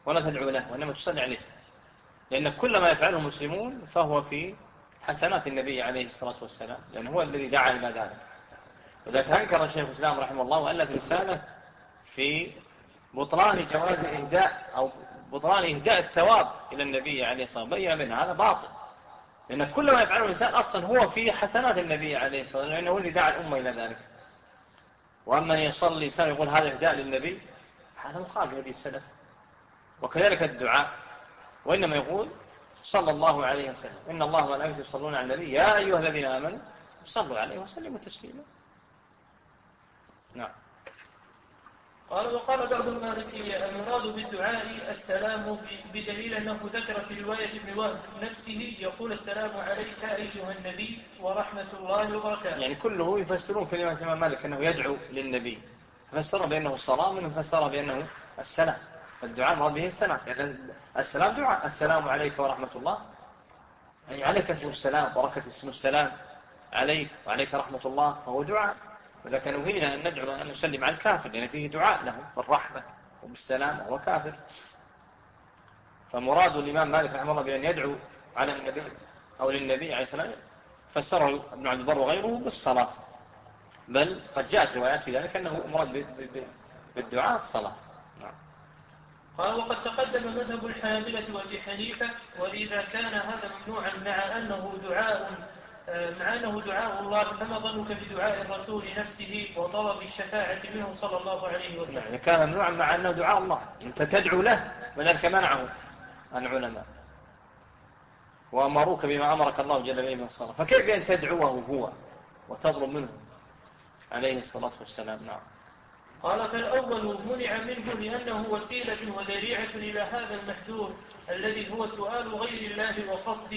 ولا تدعو له، وإنما تصلي عليه، لأن كل ما يفعله المسلمون فهو في حسنات النبي عليه الصلاة والسلام، لأن هو الذي دعا إلى ذلك. وذلك أنكر الشيخ الإسلام رحمه الله وألف رسالة في بطلان جواز إهداء أو بطلان إهداء الثواب إلى النبي عليه الصلاة والسلام، بين منه هذا باطل، لأن كل ما يفعله الإنسان أصلا هو في حسنات النبي عليه الصلاة والسلام، لأنه الذي دعا الأمة إلى ذلك. وأما أن يصلي الإنسان يقول هذا إهداء للنبي، هذا مخالف هدي السلف. وكذلك الدعاء، وإنما يقول صلى الله عليه وسلم إن الله وملائكته يصلون على النبي يا أيها الذين آمنوا صلوا عليه وسلموا تسليما. نعم. قال وقال بعض المالكية المراد بالدعاء السلام بدليل أنه ذكر في رواية ابن وهب نفسه يقول السلام عليك أيها النبي ورحمة الله وبركاته. يعني كله يفسرون كلمة الإمام مالك أنه يدعو للنبي، فسر بأنه الصلاة، ومنهم فسر بأنه السلام. الدعاء مراد به السلام، يعني السلام دعاء، السلام عليك ورحمة الله، يعني عليك اسم السلام، بركة اسم السلام عليك وعليك رحمة الله، فهو دعاء. ولكن نهينا أن ندعو أن نسلم على الكافر، لأن فيه دعاء له بالرحمة وبالسلام وهو كافر. فمراد الإمام مالك رحمه الله بأن يدعو على النبي أو للنبي عليه السلام فسره ابن عبد البر وغيره بالصلاة، بل قد جاءت روايات في ذلك أنه مراد بالدعاء الصلاة. نعم. قال وقد تقدم مذهب الحنابلة وأبي حنيفة، وإذا كان هذا ممنوعا مع أنه دعاء الله، فما ظنك بدعاء الرسول نفسه وطلب الشفاعة منه صلى الله عليه وسلم؟ يعني كان ممنوعا مع أنه دعاء الله، أنت تدعو له، ولذلك منعه العلماء وأمروك بما أمرك الله جل وعلا من الصلاة، فكيف أن تدعوه هو وتطلب منه عليه الصلاة والسلام؟ نعم. قال فالأول منع منه لأنه وسيلة وذريعة إلى هذا المحذور الذي هو سؤال غير الله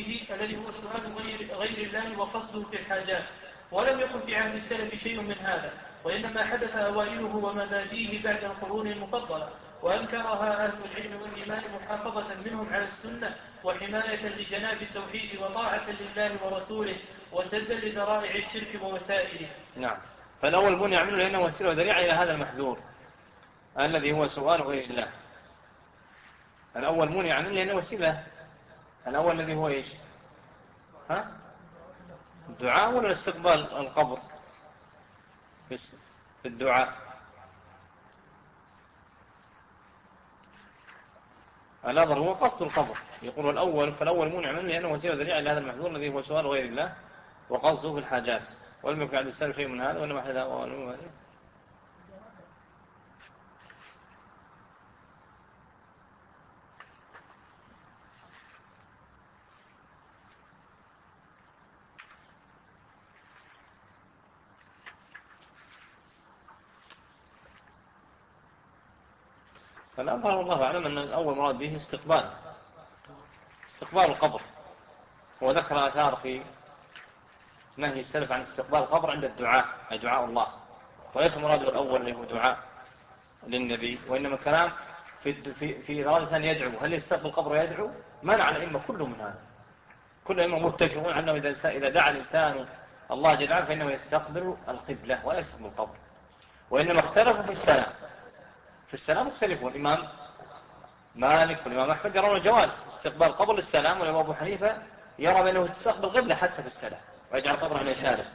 وقصده في الحاجات، ولم يكن في عهد السلف شيء من هذا، وإنما حدث أوائله ومبادئه بعد القرون المفضلة، وأنكرها أهل العلم والإيمان محافظة منهم على السنة وحماية لجناب التوحيد وطاعة لله ورسوله وسدا لذرائع الشرك ووسائله. نعم. فالأول منع منه لأنه وسيلة وذريعة إلى هذا المحذور الذي هو سؤال غير الله. الأول منع منه لأنه وسيلة. الأول الذي هو إيش؟ الدعاء ولا استقبال القبر في الدعاء؟ الأظهر هو قصد القبر. يقول الأول، فالأول منع منه لأنه وسيلة وذريعة إلى هذا المحذور الذي هو سؤال غير الله وقصده في الحاجات، ولم يكن عند السلف شيء من هذا، وإنما حدث أوائله هذا. فالأظهر والله أعلم أن الأول مراد به استقبال القبر. وذكر آثار في نهي السلف عن استقبال القبر عند الدعاء، أي دعاء الله، وليس مراد الأول اللي هو دعاء للنبي، وإنما الكلام في إرادة الإنسان يدعو. هل يستقبل القبر ويدعو؟ منع الأئمة كله من هذا، كل الأئمة متفقون عنه إذا دعا الإنسان الله جل وعلا فإنه يستقبل القبلة ولا يستقبل القبر. وإنما اختلفوا في السلام مختلفون. الإمام مالك والإمام أحمد يرون جواز استقبال القبر للسلام، والإمام أبو حنيفة يرى بأنه تستقبل القبلة حتى في السلام ويجعل القبر عن يساره.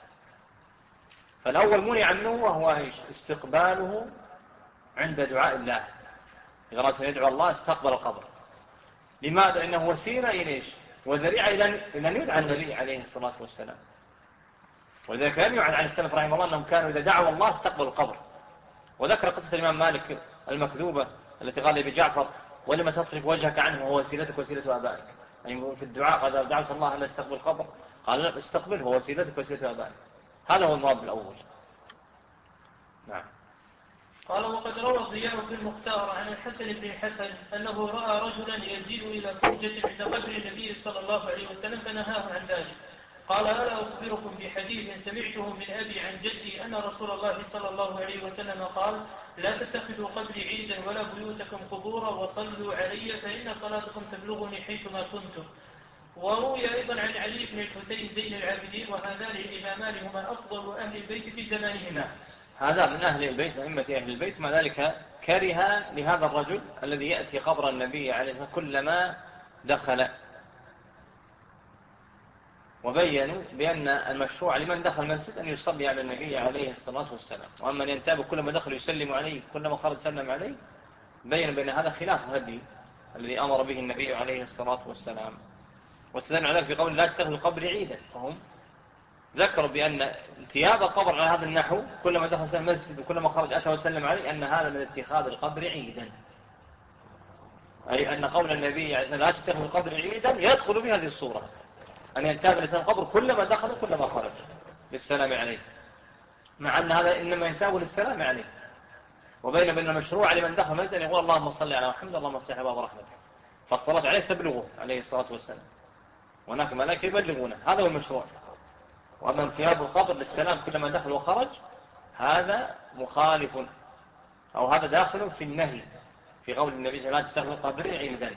فالأول منع عنه وهو استقباله عند دعاء الله، إذا أراد أن يدعو الله استقبل القبر. لماذا؟ إنه وسيلة إليه وذريعة إلى أن يدعى النبي عليه الصلاة والسلام. ولذلك لم يعد عن السلف رحمه الله أنهم كانوا إذا دعوا الله استقبلوا القبر. وذكر قصة الإمام مالك المكذوبة التي قال لأبي جعفر ولما تصرف وجهك عنه وهو وسيلتك وسيلة آبائك. يعني في الدعاء قال دعوت الله أن استقبل القبر، قال لا استقبله، هو وسيلتك وسيلة آبائك. هذا هو المراد الأول. نعم. قال وقد روى الضياء بن المختار عن الحسن بن الحسن أنه رأى رجلا يجيء إلى فرجة عند قبر النبي صلى الله عليه وسلم فنهاه عن ذلك. قال ألا أخبركم بحديث سمعته من أبي عن جدي أن رسول الله صلى الله عليه وسلم قال لا تتخذوا قبري عيدا ولا بيوتكم قبورا وصلوا علي فإن صلاتكم تبلغني حيثما كنتم. وروي أيضا عن علي بن الحسين زين العابدين وهذان الإمامان هما أفضل أهل البيت في زمانهما. هذا من أهل البيت، أئمة أهل البيت، مع ذلك كره لهذا الرجل الذي يأتي قبر النبي عليه الصلاة والسلام كلما دخل، وبينوا بأن المشروع لمن دخل المسجد أن يصلي على النبي عليه الصلاة والسلام، وأما أن ينتابه كلما دخل يسلم عليه كلما خرج سلم عليه، بين بأن هذا خلاف هدي الذي أمر به النبي عليه الصلاة والسلام. واستدلوا على ذلك بقول لا تتخذوا القبر عيدا، فهم ذكروا بأن انتياب القبر على هذا النحو كلما دخل المسجد وكلما خرج أتى وسلم عليه أن هذا من اتخاذ القبر عيدا، أي أن قول النبي عليه الصلاة والسلام لا تتخذوا القبر عيدا يدخل بهذه الصورة، أن ينتاب الإنسان القبر كلما دخل كلما خرج للسلام عليه، مع أن هذا إنما ينتاب للسلام عليه. وبين بين المشروع لمن دخل المسجد أن يقول اللهم صل على محمد اللهم افتح باب رحمتك، فالصلاة عليه تبلغه عليه الصلاة والسلام، وهناك ملائكة يبلغونه، هذا هو المشروع. وأما انتياب القبر للسلام كلما دخل وخرج هذا مخالف، أو هذا داخل في النهي في قول النبي صلى الله عليه وسلم لا تتخذوا القبر عيدا.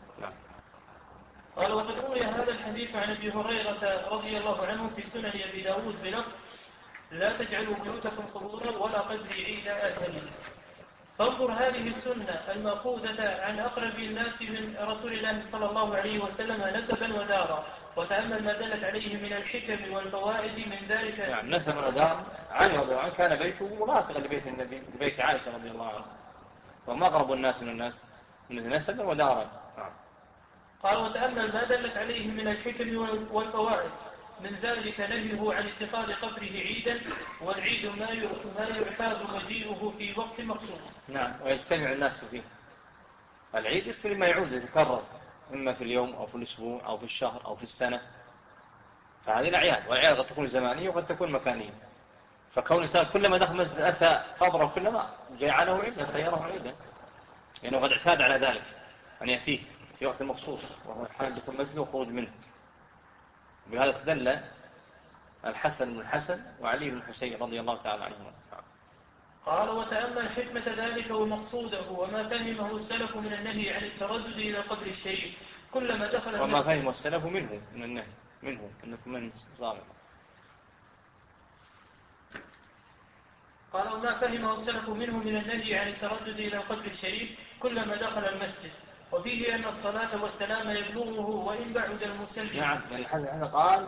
قال وقد روي هذا الحديث عن أبي هريرة رضي الله عنه في سنن أبي داود بلفظ لا تجعلوا بيوتكم قبورا ولا قبري عيد آثم. فانظر هذه السنة المأخوذة عن أقرب الناس من رسول الله صلى الله عليه وسلم نسبا ودارا، وتأمل ما دلت عليه من الحكم والفوائد من ذلك. نعم، نسبا ودارا عنه رضي الله عنه كان بيته ملاصقا لبيت النبي لبيت عائشة رضي الله عنها، وما أقرب الناس من الناس من نسبا ودارا. قال وتأمل ما دلت عليه من الحكم والفوائد من ذلك نهيه عن اتخاذ قبره عيدا، والعيد ما يعتاد مجيئه في وقت مخصوص. نعم، ويجتمع الناس فيه. العيد اسم لما يعود يتكرر إما في اليوم أو في الأسبوع أو في الشهر أو في السنة، فهذه الأعياد، والأعياد قد تكون زمانية وقد تكون مكانية. فكون الإنسان كلما دخل مسجد أتى قبره كلما جعله عيدا سيره عيدا، لأنه قد اعتاد على ذلك أن يأتيه في وقت مخصوص وهو حال دخول المسجد وخروج منه. بهذا استدل الحسن بن الحسن وعلي بن الحسين رضي الله تعالى عنهما. قال وتأمل حكمة ذلك ومقصوده وما فهمه السلف من النهي عن التردد إلى قبر الشريف كلما دخل وما فهمه السلف منه من النهي أنكم من ظالم. قال وما فهمه السلف منه من النهي عن التردد إلى قبر الشريف كلما دخل المسجد، وفيه أن الصلاة والسلام يبلغه وإن بعد المسلم. نعم، الحسن قال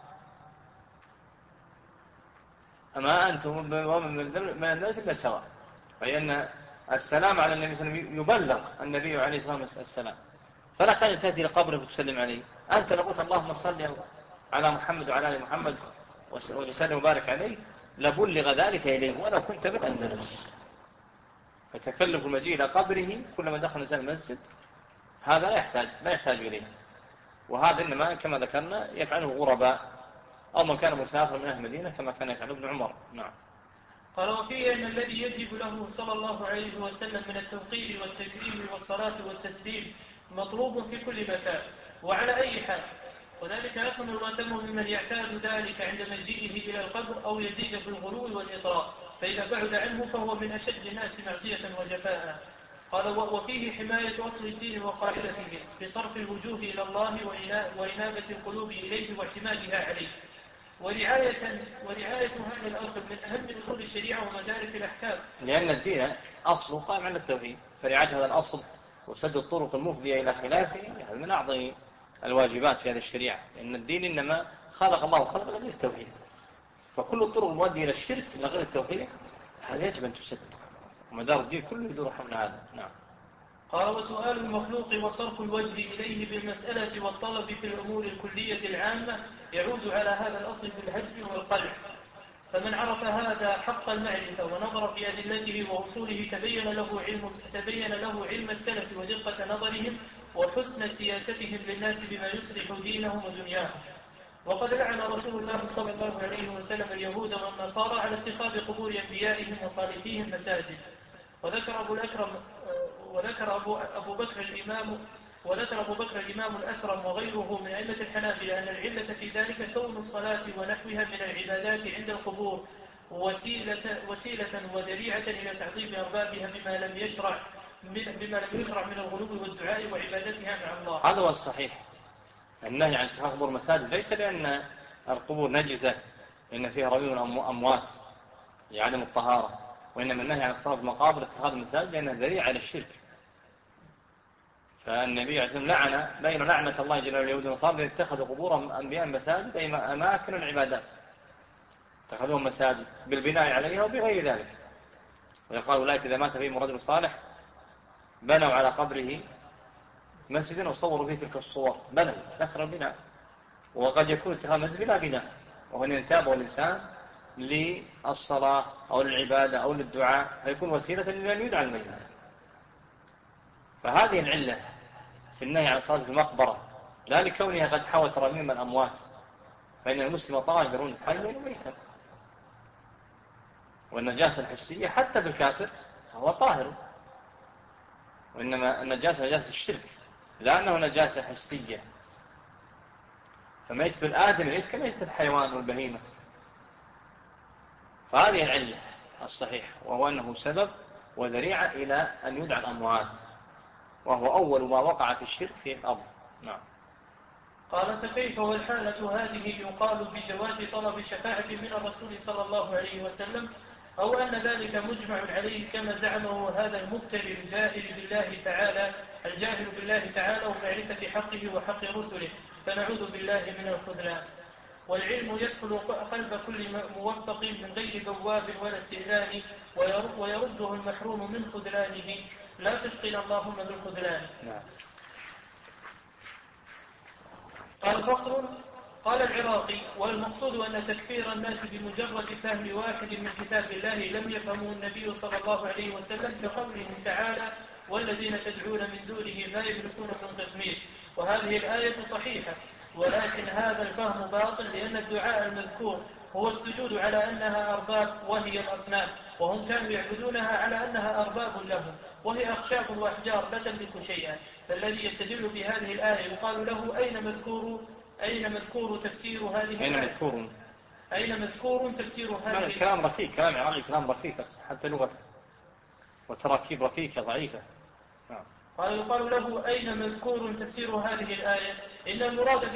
أما أنتم من الناس إلا سواء، فإن السلام على النبي صلى الله عليه وسلم يبلغ النبي عليه الصلاة والسلام، فلا تأتي لقبره وتسلم عليه. أنت لقلت اللهم صل على محمد وعلى آل محمد وسلم وبارك عليه لبلغ ذلك إليه ولو كنت بالأندلس. فتكلف المجيء إلى قبره كلما دخل الإنسان المسجد هذا لا يحتاج إليه، وهذا إنما كما ذكرنا يفعله غرباء أو من كان مسافر من أهل المدينة كما كان يفعله ابن عمر. نعم. قال وفيه أن الذي يجب له صلى الله عليه وسلم من التوقير والتكريم والصلاة والتسليم مطلوب في كل مكان وعلى أي حال، وذلك يكون الرتم ممن يعتاد ذلك عند مجيئه إلى القبر أو يزيد في الغلو والإطراء، فإذا بعد عنه فهو من أشد الناس معصية وجفاء. قال وفيه حماية أصل الدين وقاعدته بصرف الوجوه إلى الله وإنابة القلوب إليه واعتمادها عليه، ورعاية هذا الأصل من أهم أصول الشريعة ومدارك الأحكام، لأن الدين أصله قائم على التوحيد، فرعاية هذا الأصل وسد الطرق المفضية إلى خلافه هذا من أعظم الواجبات في هذه الشريعة، لأن الدين إنما خلق الله وخلق لغير التوحيد، فكل الطرق المؤدية إلى الشرك لغير التوحيد هذا يجب أن تسد، ومدار الدين كله يدور حول هذا. نعم. قال وسؤال المخلوق وصرف الوجه إليه بالمسألة والطلب في الأمور الكلية العامة يعود على هذا الأصل في الهجر والقلع، فمن عرف هذا حق المعرفة ونظر في أدلته وأصوله تبين له علم السلف ودقة نظرهم وحسن سياستهم للناس بما يصلح دينهم ودنياهم. وقد لعن رسول الله صلى الله عليه وسلم اليهود والنصارى على اتخاذ قبور أنبيائهم وصالحيهم مساجد. وذكر أبو بكر الإمام الأكرم وغيره من أئمة الحنابلة أن العلة في ذلك كون الصلاة ونحوها من العبادات عند القبور وسيلة وذريعة إلى تعظيم أربابها بما لم يشرع من الغلو والدعاء وعبادتها مع الله. هذا هو الصحيح. النهي عن اتخاذ قبور مساجد ليس لأن القبور نجسة إن فيها رمي أموات، لعدم الطهارة، وإنما النهي عن الصلاة في المقابر اتخاذ المساجد لأنها ذريعة إلى الشرك. فالنبي عليه الصلاة والسلام لعن بين لعنة الله جل وعلا اليهود والنصارى الذين اتخذوا قبور أنبياء مساجد، أي أماكن العبادات، اتخذوهم مساجد بالبناء عليها وبغير ذلك. ويقال أولئك إذا مات فيهم رجل صالح بنوا على قبره مسجدا وصوروا فيه تلك الصور، بنوا ذكر البناء. وقد يكون اتخاذ مسجد بلا بناء، وهو أن ينتابه الإنسان للصلاة أو للعبادة أو للدعاء، فيكون وسيلة لأن يدعى الميت. فهذه العلة في النهي عن الصلاة في المقبرة، لا لكونها قد حوت ترميم الأموات، فإن المسلم طاهر حيا وميتا. والنجاسة الحسية حتى بالكافر هو طاهر، وإنما النجاسة نجاسة الشرك، لأنه نجاسة حسية. فميتة الآدم ليس كميتة الحيوان والبهيمة. فهذه العلة الصحيح، وهو أنه سبب وذريعة إلى أن يدعى الأموات، وهو أول ما وقع في الشرك في الأرض. نعم. قال فكيف والحالة هذه يقال بجواز طلب الشفاعة من الرسول صلى الله عليه وسلم، أو أن ذلك مجمع عليه كما زعمه هذا المبتلي الجاهل بالله تعالى ومعرفة حقه وحق رسله، فنعوذ بالله من الخذلان. والعلم يدخل قلب كل موفق من غير بواب ولا استئذان، ويرده المحروم من خذلانه، لا تشقنا اللهم بالخذلان. قال فصل. قال العراقي: والمقصود أن تكفير الناس بمجرد فهم واحد من كتاب الله لم يفهمه النبي صلى الله عليه وسلم، كقوله تعالى: والذين تدعون من دونه ما يملكون من قطمير. وهذه الآية صحيحة، ولكن هذا الفهم باطل، لأن الدعاء المذكور هو السجود على أنها أرباب وهي الأصنام، وهم كانوا يعبدونها على أنها أرباب لهم، وهي أخشاب وأحجار لا تملك شيئا. فالذي يستدل بهذه الآية يقال له: أين مذكور تفسير هذه الآية؟ أين مذكور تفسير هذه الآية؟ كلام ركيك، كلام عربي، كلام ركيك حتى لغة وتراكيب ركيكة ضعيفة. قال يقال له: أين مذكور تفسير هذه الآية؟ إن المراد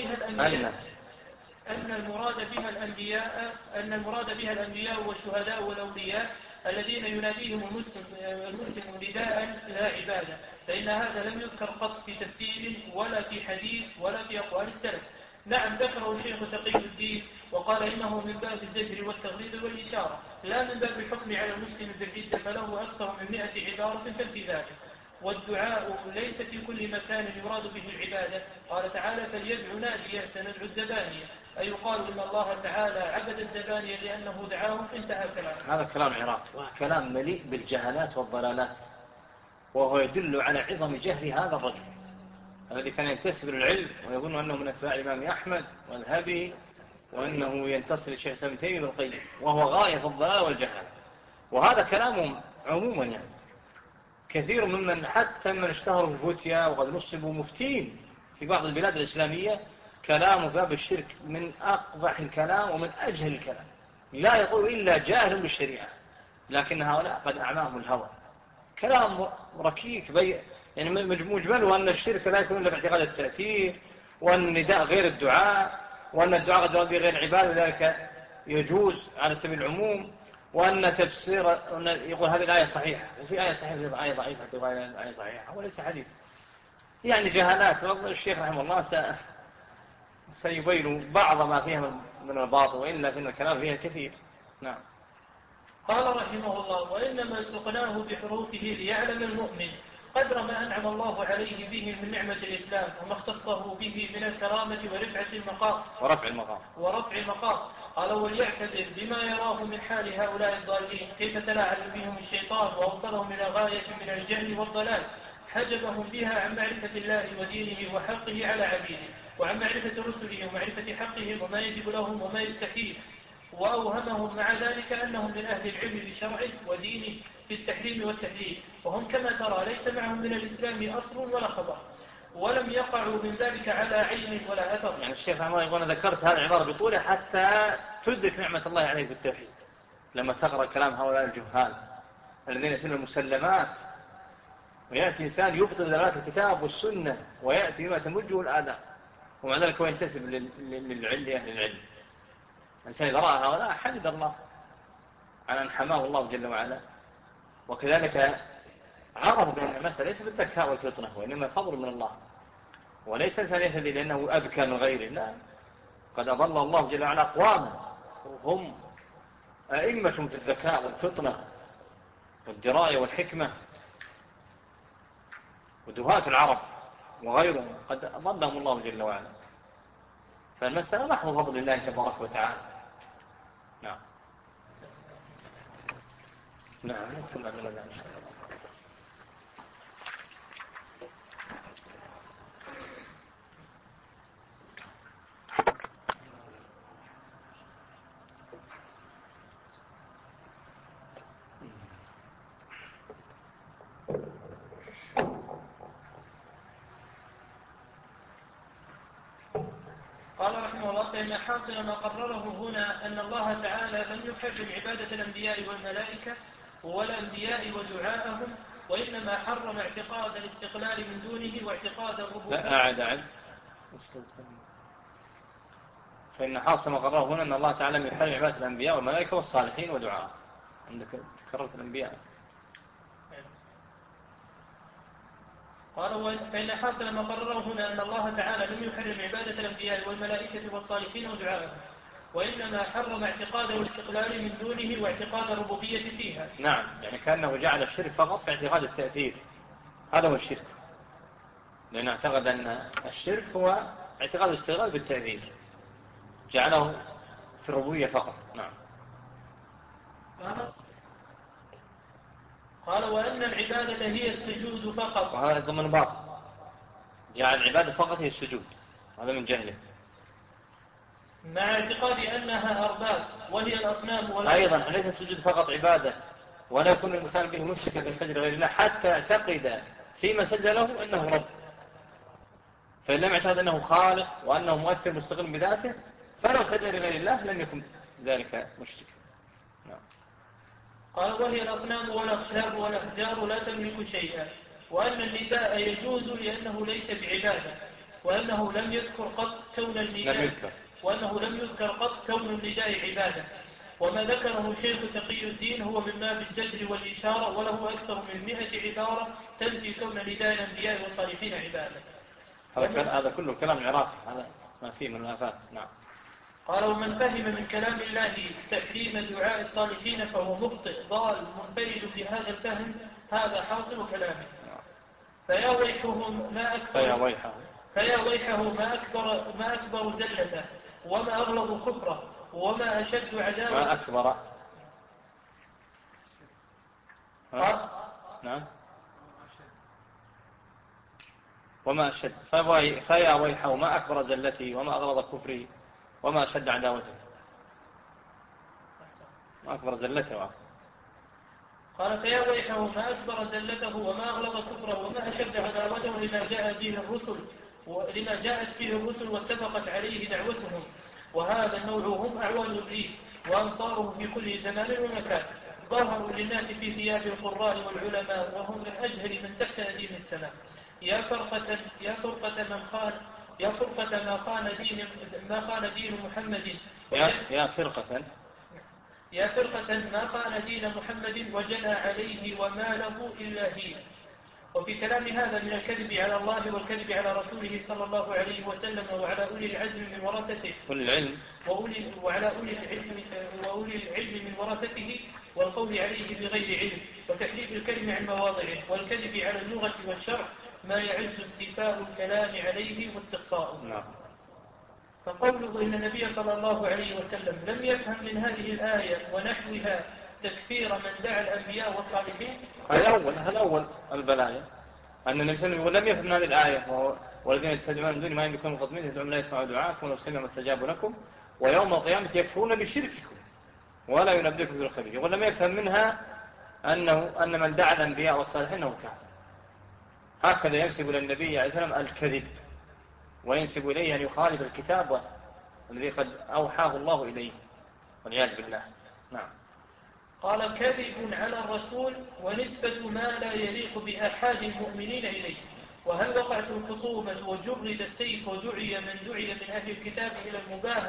بها الأنبياء والشهداء والأولياء الذين يناديهم المسلم نداء لا عبادة، فإن هذا لم يذكر قط في تفسير ولا في حديث ولا في أقوال السلف. نعم، ذكره الشيخ تقي الدين وقال إنه من باب الزجر والتغليظ والإشارة، لا من باب الحكم على المسلم بالردة، فله أكثر من 100 عبارة تنفي ذلك. والدعاء ليس في كل مكان يراد به العبادة. قال تعالى: فليدعو ناديا سندعو الزبانية، أي يقال إن الله تعالى عبد الزبانية لأنه دعاهم. انتهى كلام. هذا كلام عراقي، وكلام مليء بالجهالات والضلالات، وهو يدل على عظم جهل هذا الرجل الذي كان ينتسب للعلم ويظن أنه من أتباع الإمام أحمد والهبي، وأنه ينتصر للشيخ ابن تيمية بالقيم، وهو غاية في الضلال والجهل. وهذا كلام عموما، يعني كثير ممن حتى من اشتهروا في الفتيا وقد نصبوا مفتين في بعض البلاد الإسلامية، كلام باب الشرك من أقبح الكلام ومن أجهل الكلام، لا يقول إلا جاهل بالشريعة، لكن هؤلاء قد أعماهم الهوى. كلام ركيك يعني مجمله أن الشرك لا يكون إلا باعتقاد التأثير، وأن النداء غير الدعاء، وأن الدعاء قد يراد به غير العبادة، ذلك يجوز على سبيل العموم، وأن تفسير يقول هذه الآية صحيحة، وفي آية صحيحة وفي آية ضعيفة، تقول آية صحيحة وليس حديث. يعني جهالات. الشيخ رحمه الله سيبين بعض ما فيها من الباطل، وإلا فإن الكلام فيها كثير. نعم. قال رحمه الله: وإنما سقناه بحروفه ليعلم المؤمن قدر ما أنعم الله عليه به من نعمة الإسلام، وما اختصه به من الكرامة ورفع المقام. قال: وليعتبر بما يراه من حال هؤلاء الضالين، كيف تلاعب بهم الشيطان وأوصلهم إلى غاية من الجهل والضلال، حجبهم بها عن معرفة الله ودينه وحقه على عبيده، وعن معرفة رسله ومعرفة حقهم وما يجب لهم وما يستحيل، وأوهمهم مع ذلك أنهم من أهل العلم بشرعه ودينه في التحريم والتحليل، وهم كما ترى ليس معهم من الإسلام أصل ولا خبر، ولم يقعوا من ذلك على عين ولا أثر. يعني الشيخ عمار يقول: أنا ذكرت هذه العبارة بطولة حتى تدرك نعمة الله عليه بالتوحيد. لما تقرأ كلام هؤلاء الجهال الذين يسمون المسلمات، ويأتي إنسان يبطل دلالات الكتاب والسنة ويأتي بما تمجه الآداء، ومع ذلك هو ينتسب للعلم، أهل العلم. الإنسان إذا رأى هؤلاء حمد الله على أن حماه الله جل وعلا. وكذلك عرف بأن المسألة ليس بالذكاء والفطنة، وإنما فضل من الله، وليس الإنسان يهتدي لأنه أذكى من غيره، لا، قد أضل الله جل وعلا أقواما هم أئمة في الذكاء والفطنة والدراية والحكمة ودهاة العرب وغيرهم، قد أضلهم الله جل وعلا. فالمسألة محض فضل الله تبارك وتعالى. نعم نعم كل من الله إن شاء الله. قال رحمه الله: فإن حاصل ما قرره هنا أن الله تعالى لم يحرم عبادة الأنبياء والملائكة والأنبياء ودعاءهم، وإنما حرم اعتقاد الاستقلال من دونه واعتقاد الربوبية. لا أعد فإن حاصل ما قرره هنا أن الله تعالى لم يحرم عبادة الأنبياء والملائكة والصالحين ودعاءهم. عندك تكررت الأنبياء. قال: فإن حاصل ما قرره هنا أن الله تعالى لم يحرم عبادة الأنبياء والملائكة والصالحين ودعاءهم، وإنما حرم اعتقاد الاستقلال من دونه واعتقاد الربوبية فيها. نعم، يعني كأنه جعل الشرك فقط في اعتقاد التأثير، هذا هو الشرك، لأنه اعتقد أن الشرك هو اعتقاد الاستقلال بالتأثير، جعله في الربوبية فقط. نعم. قال: وأن العبادة هي السجود فقط. وهذا ضمن باطل، جعل العبادة فقط هي السجود، هذا من جهله، مع اعتقاد أنها أرباب وهي الأصنام. أيضا ليس السجود فقط عبادة، ولا يكون الإنسان به مشركا بالسجد غير الله حتى يعتقد فيما سجد له أنه رب، فإن لم يعتقد أنه خالق وأنه مؤثر مستقل بذاته فلو سجد لغير الله لم يكن ذلك مشركا. نعم. قال: وهي الأصنام والأخشاب والأحجار لا تملك شيئا، وأن النداء يجوز لأنه ليس بعبادة، وأنه لم يذكر قط كون النداء عبادة. وما ذكره شيخ تقي الدين هو من باب الزجر والإشارة، وله أكثر من 100 عبارة تنفي كون نداء الأنبياء والصالحين عبادة. هذا كله كلام عراقي، هذا ما فيه من الآفات. نعم. قال: ومن فهم من كلام الله تحريم دعاء الصالحين فهو مخطئ ضال منفرد في هذا الفهم، هذا حاصل كلامه. فيا ويحه ما أكبر زلته، وما أغلظ كفره، وما أشد عداوة. ما أكبر. نعم. وما أشد. فيا ويحه ما أكبر زلته، وما أغلظ كفره، وما أشد عداوته. ما أكبر زلته. قال: فيا ويحه ما أكبر زلته، وما أغلظ كفره، وما أشد عداوته لما جاءت فيه الرسل واتفقت عليه دعوتهم. وهذا النوع هم أعوان إبليس وأنصاره في كل زمان ومكان، ظهروا للناس في ثياب القراء والعلماء، وهم من أجهل من تحت نديم السماء. يا فرقة ما خان دين محمد. يا فرقة ما خان دين محمد وجنى عليه وما له إلا هي. وفي كلام هذا من الكذب على الله والكذب على رسوله صلى الله عليه وسلم وعلى أولي العزم من ورثته وأولي العلم من ورثته، والقول عليه بغير علم، وتحريف الكلم عن مواضعه، والكذب على اللغة والشرع ما يعز استيفاء الكلام عليه واستقصاؤه. نعم. فقوله إن النبي صلى الله عليه وسلم لم يفهم من هذه الآية ونحوها تكفير من دعا الأنبياء والصالحين. هذا أول البلايا أن النبي صلى الله عليه وسلم لم يفهم هذه الآية، والذين يتبعون من دون ما يملكون قدمين يدعون لا يسمعوا دعاءكم ولو سمعوا ما استجابوا لكم ويوم القيامة يكفرون بشرككم ولا ينبئكم بالخبير. ولم يفهم منها أن من دعا الأنبياء والصالحين أنه كافر. هكذا ينسب للنبي عليه السلام الكذب، وينسب إليه أن يخالف الكتاب الذي قد أوحاه الله إليه والعياذ بالله. نعم. قال: كذب على الرسول ونسبة ما لا يليق بأحد المؤمنين إليه. وهل وقعت الخصومة وجرد السيف ودعي من أهل الكتاب إلى المباهلة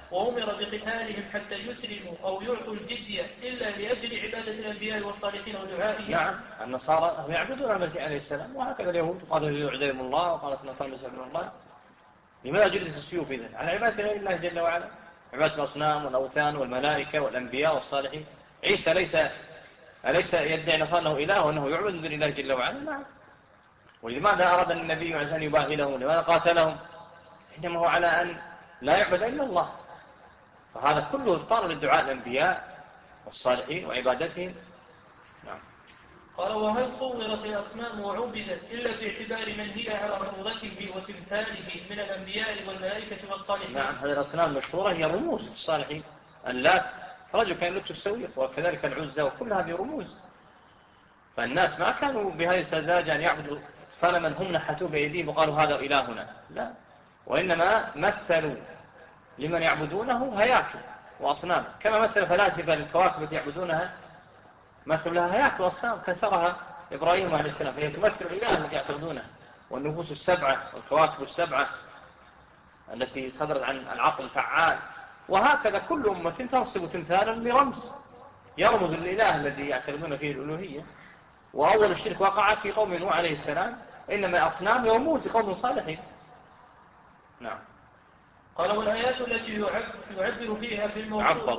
وأمر بقتالهم حتى يسلموا أو يعطوا الجزية إلا لأجل عبادة الأنبياء والصالحين ودعائهم. نعم، النصارى هم يعبدون المسيح عليه السلام، وهكذا اليهود قالوا ليعذرهم الله وقالت النصارى المسيح ابن الله. لماذا جلس السيوف إذن؟ على عبادة غير الله جل وعلا، عبادة الأصنام والأوثان والملائكة والأنبياء والصالحين. عيسى أليس يدعي نصارى أنه إله وأنه يعبد من دون الله جل وعلا؟ نعم. ولماذا أراد النبي عليه أن يباهلهم؟ لماذا قاتلهم؟ إنما هو على أن لا يعبد إلا الله. فهذا كله إبطال للدعاء الأنبياء والصالحين وعبادتهم. نعم. قال: وهل صورت الأصنام وعبدت إلا باعتبار من هي على صورته وتمثاله من الأنبياء والملائكة والصالحين؟ نعم، هذه الأصنام المشهورة هي رموز الصالحين. اللات رجل كان لبس السويق، وكذلك العزى، وكل هذه رموز. فالناس ما كانوا بهذه السذاجة أن يعبدوا صنما هم نحتوه بأيديهم وقالوا هذا إلهنا، لا، وإنما مثلوا لمن يعبدونه هياكل وأصنام، كما مثل فلاسفة للكواكب التي يعبدونها، مثل لها هياكل وأصنام كسرها إبراهيم عليه السلام، فهي تمثل الإله الذي يعتقدونه، والنفوس السبعة والكواكب السبعة التي صدرت عن العقل الفعال. وهكذا كل أمة تنصب تمثالا لرمز يرمز الإله الذي يعتقدون فيه الألوهية. وأول الشرك وقع في قوم نوح عليه السلام، إنما أصنام رموز قوم صالحين. نعم. قال: والآيات التي يعبر فيها بالموصول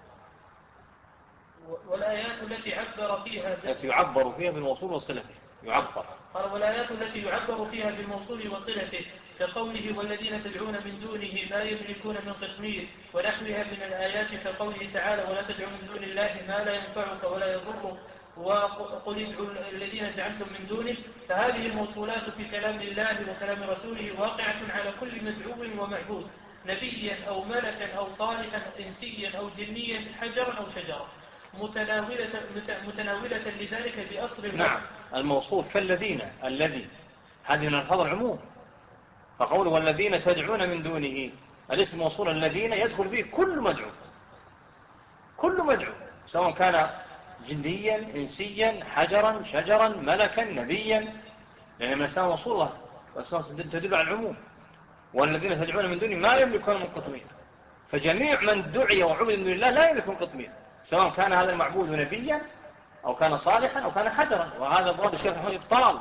والآيات التي يعبر فيها بالموصول وصلته يعبر. قال: والآيات التي يعبر فيها بالموصول وصلته كقوله: والذين تدعون من دونه لا يملكون من قطمير، ونحوها من الآيات كقوله تعالى: ولا تدعوا من دون الله ما لا ينفعك ولا يضرك وقل ادعوا الذين زعمتم من دونه. فهذه الموصولات في كلام الله وكلام رسوله واقعة على كل مدعو ومعبود، نبيا أو ملكا أو صالحا إنسيا أو جنيا، حجرا أو شجرا، متناولة لذلك بأصل. نعم، الموصول كالذين، الذي، هذه من الفضل العموم. فقوله والذين تدعون من دونه، الاسم موصول الذين يدخل فيه كل مدعو، سواء كان جنديا إنسيا حجرا شجرا ملكا نبيا، لأن من الأسماء موصولة وأسماء تدل على العموم. والذين تدعون من دونه ما يملكون من قطمير، فجميع من دعي وعبد من دون الله لا يملك من قطمير، سواء كان هذا المعبود نبيا أو كان صالحا أو كان حجرا. وهذا مراد الشيخ محمد إبطال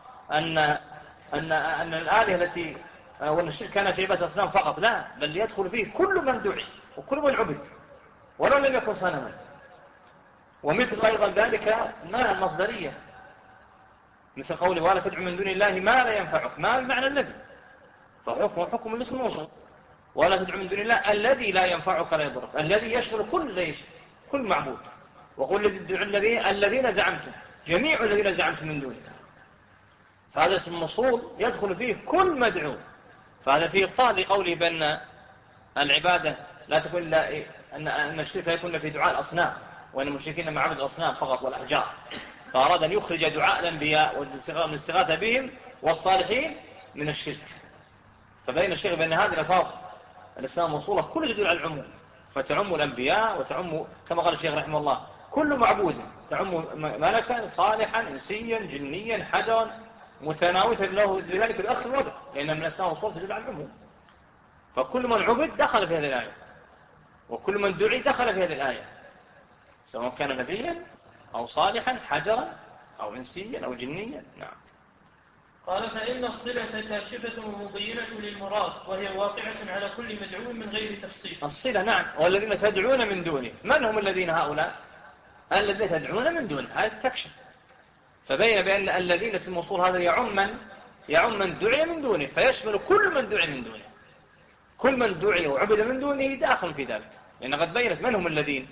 أن الآلهة التي وأن الشرك كان في عبادة الأصنام فقط، لا، بل يدخل فيه كل من دعي وكل من عبد ولو لم يكن صنما. ومثل أيضا ذلك ما المصدرية، مثل قوله ولا تدعو من دون الله ما لا ينفعك، ما بمعنى الذي، فحكم الاسم موصول. ولا تدعو من دون الله الذي لا ينفعك لا يضرك، الذي يشمل كل معبود. وقل الذين زعمتم، جميع الذين زعمتم من دونه، فهذا اسم موصول يدخل فيه كل مدعو. فهذا فيه إبطال لقوله بأن العبادة لا تكون إلا أن الشرك لا يكون في دعاء الأصنام، وأن المشركين مع عبد الأصنام فقط والأحجار. فأراد أن يخرج دعاء الأنبياء والاستغاثة بهم والصالحين من الشرك. فبين الشرك بأن هذه الألفاظ الأسماء موصولة كل تدل على العموم، فتعم الأنبياء وتعم كما قال الشيخ رحمه الله كل معبود، تعم ملكا صالحا إنسيا جنيا حجرا، متناولة له لذلك الأخ الوضع، لأن من الأسماء موصولة تدل على العموم. فكل من عبد دخل في هذه الآية، وكل من دعي دخل في هذه الآية، سواء كان نبيا أو صالحا حجرا أو إنسيا أو جنيا. نعم. قال: فإن الصلة كاشفة ومبينة للمراد، وهي واقعة على كل مدعو من غير تفصيل. الصلة نعم. والذين تدعون من دونه، من هم الذين هؤلاء؟ الذين تدعون من دونه، هذا تكشف. فبين بأن الذين اسم موصول هذا يعم من دعي من دونه، فيشمل كل من دعي من دونه، كل من دعي وعبد من دونه داخل في ذلك، لأن قد بينت من هم الذين.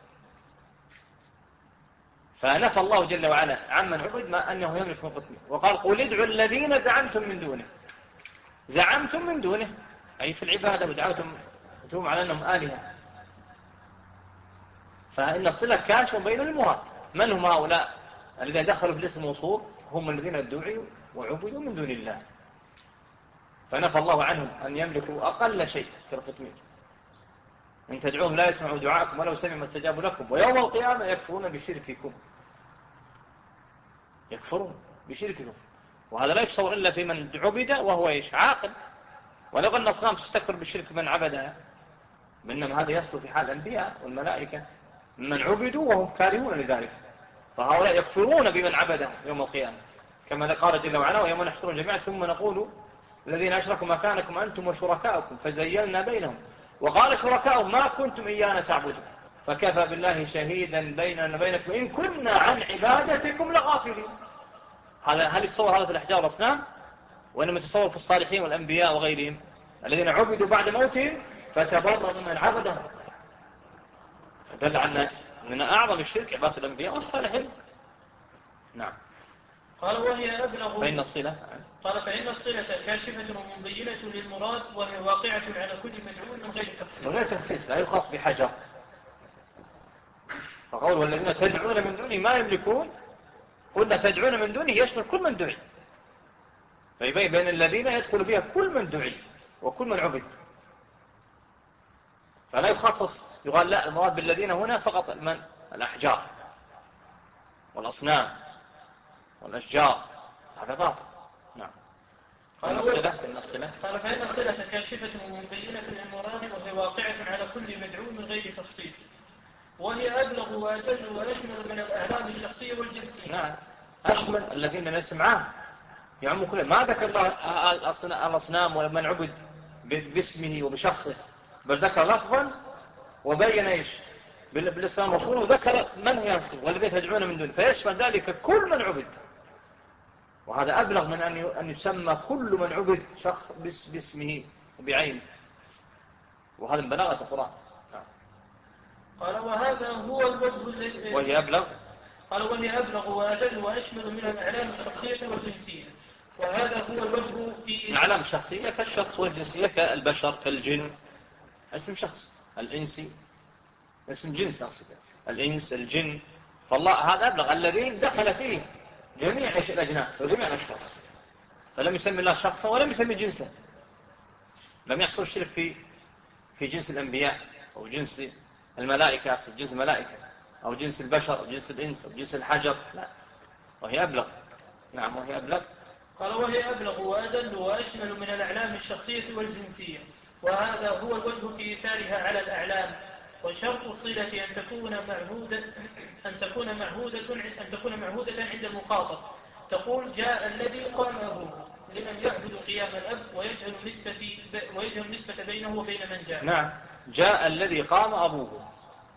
فنفى الله جل وعلا عمن عبد ما أنه يملك من قطمير، وقال قل ادعوا الذين زعمتم من دونه، أي في العبادة ودعوتم على أنهم آلهة. فإن الصلة كاشف بين المراد. من هم هؤلاء الذين دخلوا في الاسم الموصول؟ هم الذين ادعوا وعبدوا من دون الله. فنفى الله عنهم أن يملكوا أقل شيء في القطمير. إن تدعوهم لا يسمعوا دعاءكم ولو سمعوا ما استجابوا لكم، ويوم القيامة يكفرون بشرككم. وهذا لا يتصور إلا في من عبد وهو عاقل. ولو أن الأصنام تستكبر بالشرك من عبدها، إنما هذا يصل في حال الأنبياء والملائكة من عبدوا وهم كارهون لذلك، فهؤلاء يكفرون بمن عبدهم يوم القيامة، كما قال جل وعلا ويوم نحشرهم جميعا ثم نقول الذين أشركوا مكانكم أنتم وشركاؤكم فزيلنا بينهم وقال شركاؤهم ما كنتم إيانا تعبدون فكفى بالله شهيدا بيننا وبينكم إن كنا عن عبادتكم لغافلين. هل يتصور هذا في الأحجار والأصنام؟ وإنما يتصور في الصالحين والأنبياء وغيرهم الذين عبدوا بعد موتهم فتبرأوا من عبدهم، فدل عنا من أعظم الشرك عبادة الأنبياء والصالحين. نعم. قال وهي أبلغ فإن الصلة فإن الصلة كاشفة ومبينة للمراد وهي واقعة على كل مدعو من غير تفصيل. من غير تفصيل لا يخص بحجر. فقول والذين تدعون من دونه ما يملكون، قلنا تدعون من دونه يشمل كل من دعي، فيبين بين الذين يدخل بها كل من دعي وكل من عبد، فلا يخصص يقال لا المراد بالذين هنا فقط من الأحجار والأصنام والأشجار، هذا باطل. نعم. قال فإن الصلة كاشفة ومبينة للمراد وهي واقعة على كل مدعو من غير تخصيص، وهي أبلغ وأجل وأشمل من الأعلام الشخصية والجنسية. نعم، أشمل الذين نسمعهم يعم كله، ما ذكر الله الأصنام ومن عبد باسمه وبشخصه، بل ذكر لفظا وبين إيش بالإسلام والرسول، وذكر من هي والذين تدعون من دون، فيشمل ذلك كل من عبد، وهذا أبلغ من أن يسمى كل من عبد شخص باسمه وبعينه، وهذا من بلاغة القرآن. قال وهذا هو الوجه الذي وهي أبلغ. قال وهي أبلغ وأدل وأشمل من الأعلام الشخصية والجنسية، وهذا هو الوجه في الأعلام الشخصية كالشخص والجنسية كالبشر كالجن، اسم شخص، الإنسي اسم جنس أقصد، الإنس الجن، فالله هذا أبلغ الذين دخل فيه جميع الأجناس وجميع الأشخاص، فلم يسمي الله شخصا ولم يسمي جنسا، لم يحصل الشرك في جنس الأنبياء أو جنس الملائكة، أقصد جنس الملائكة أو جنس البشر أو جنس الإنس أو جنس الحجر، لا، وهي أبلغ. نعم وهي أبلغ. قال وهي أبلغ وأدل وأشمل من الأعلام الشخصية والجنسية، وهذا هو الوجه في إيثارها على الأعلام، وشرط الصلة أن تكون معهودة عند المخاطب، تقول جاء الذي قام أبوه لمن يعبد قيام الأب ويجهل النسبة بينه وبين من جاء. نعم، جاء الذي قام أبوه،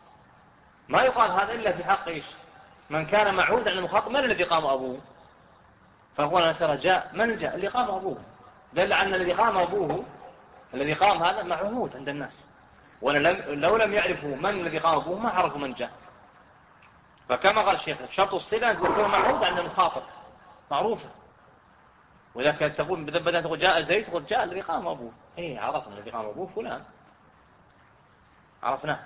ما يقال هذا إلا في حق إيش من كان معهود عند المخاطب، من الذي قام أبوه؟ فقال ترى جاء من جاء اللي قام أبوه، دل عن الذي قام أبوه، الذي قام هذا معهود عند الناس، ولو لم يعرفوا من الذي قام أبوه ما عرفوا من جاء. فكما قال الشيخ شرط الصلة أن تكون معهود عند المخاطب معروفة، وإذا كانت تقول بدأت تقول جاء زيد تقول جاء الذي قام أبوه، إيه عرفنا الذي قام أبوه فلان، عرفناه.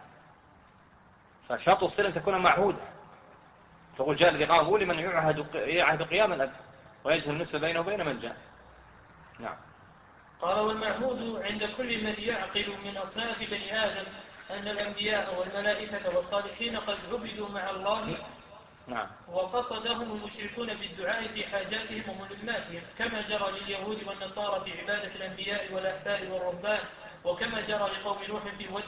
فشرط الصلة أن تكون معهودة، تقول جاء الذي قام أبوه لمن يعهد قيام الأب ويجهل النسبة بينه وبين من جاء. نعم. قال والمعهود عند كل من يعقل من أصناف بني آدم أن الأنبياء والملائكة والصالحين قد عبدوا مع الله. نعم. وقصدهم المشركون بالدعاء في حاجاتهم وملماتهم، كما جرى لليهود والنصارى في عبادة الأنبياء والأحبار والرهبان، وكما جرى لقوم نوح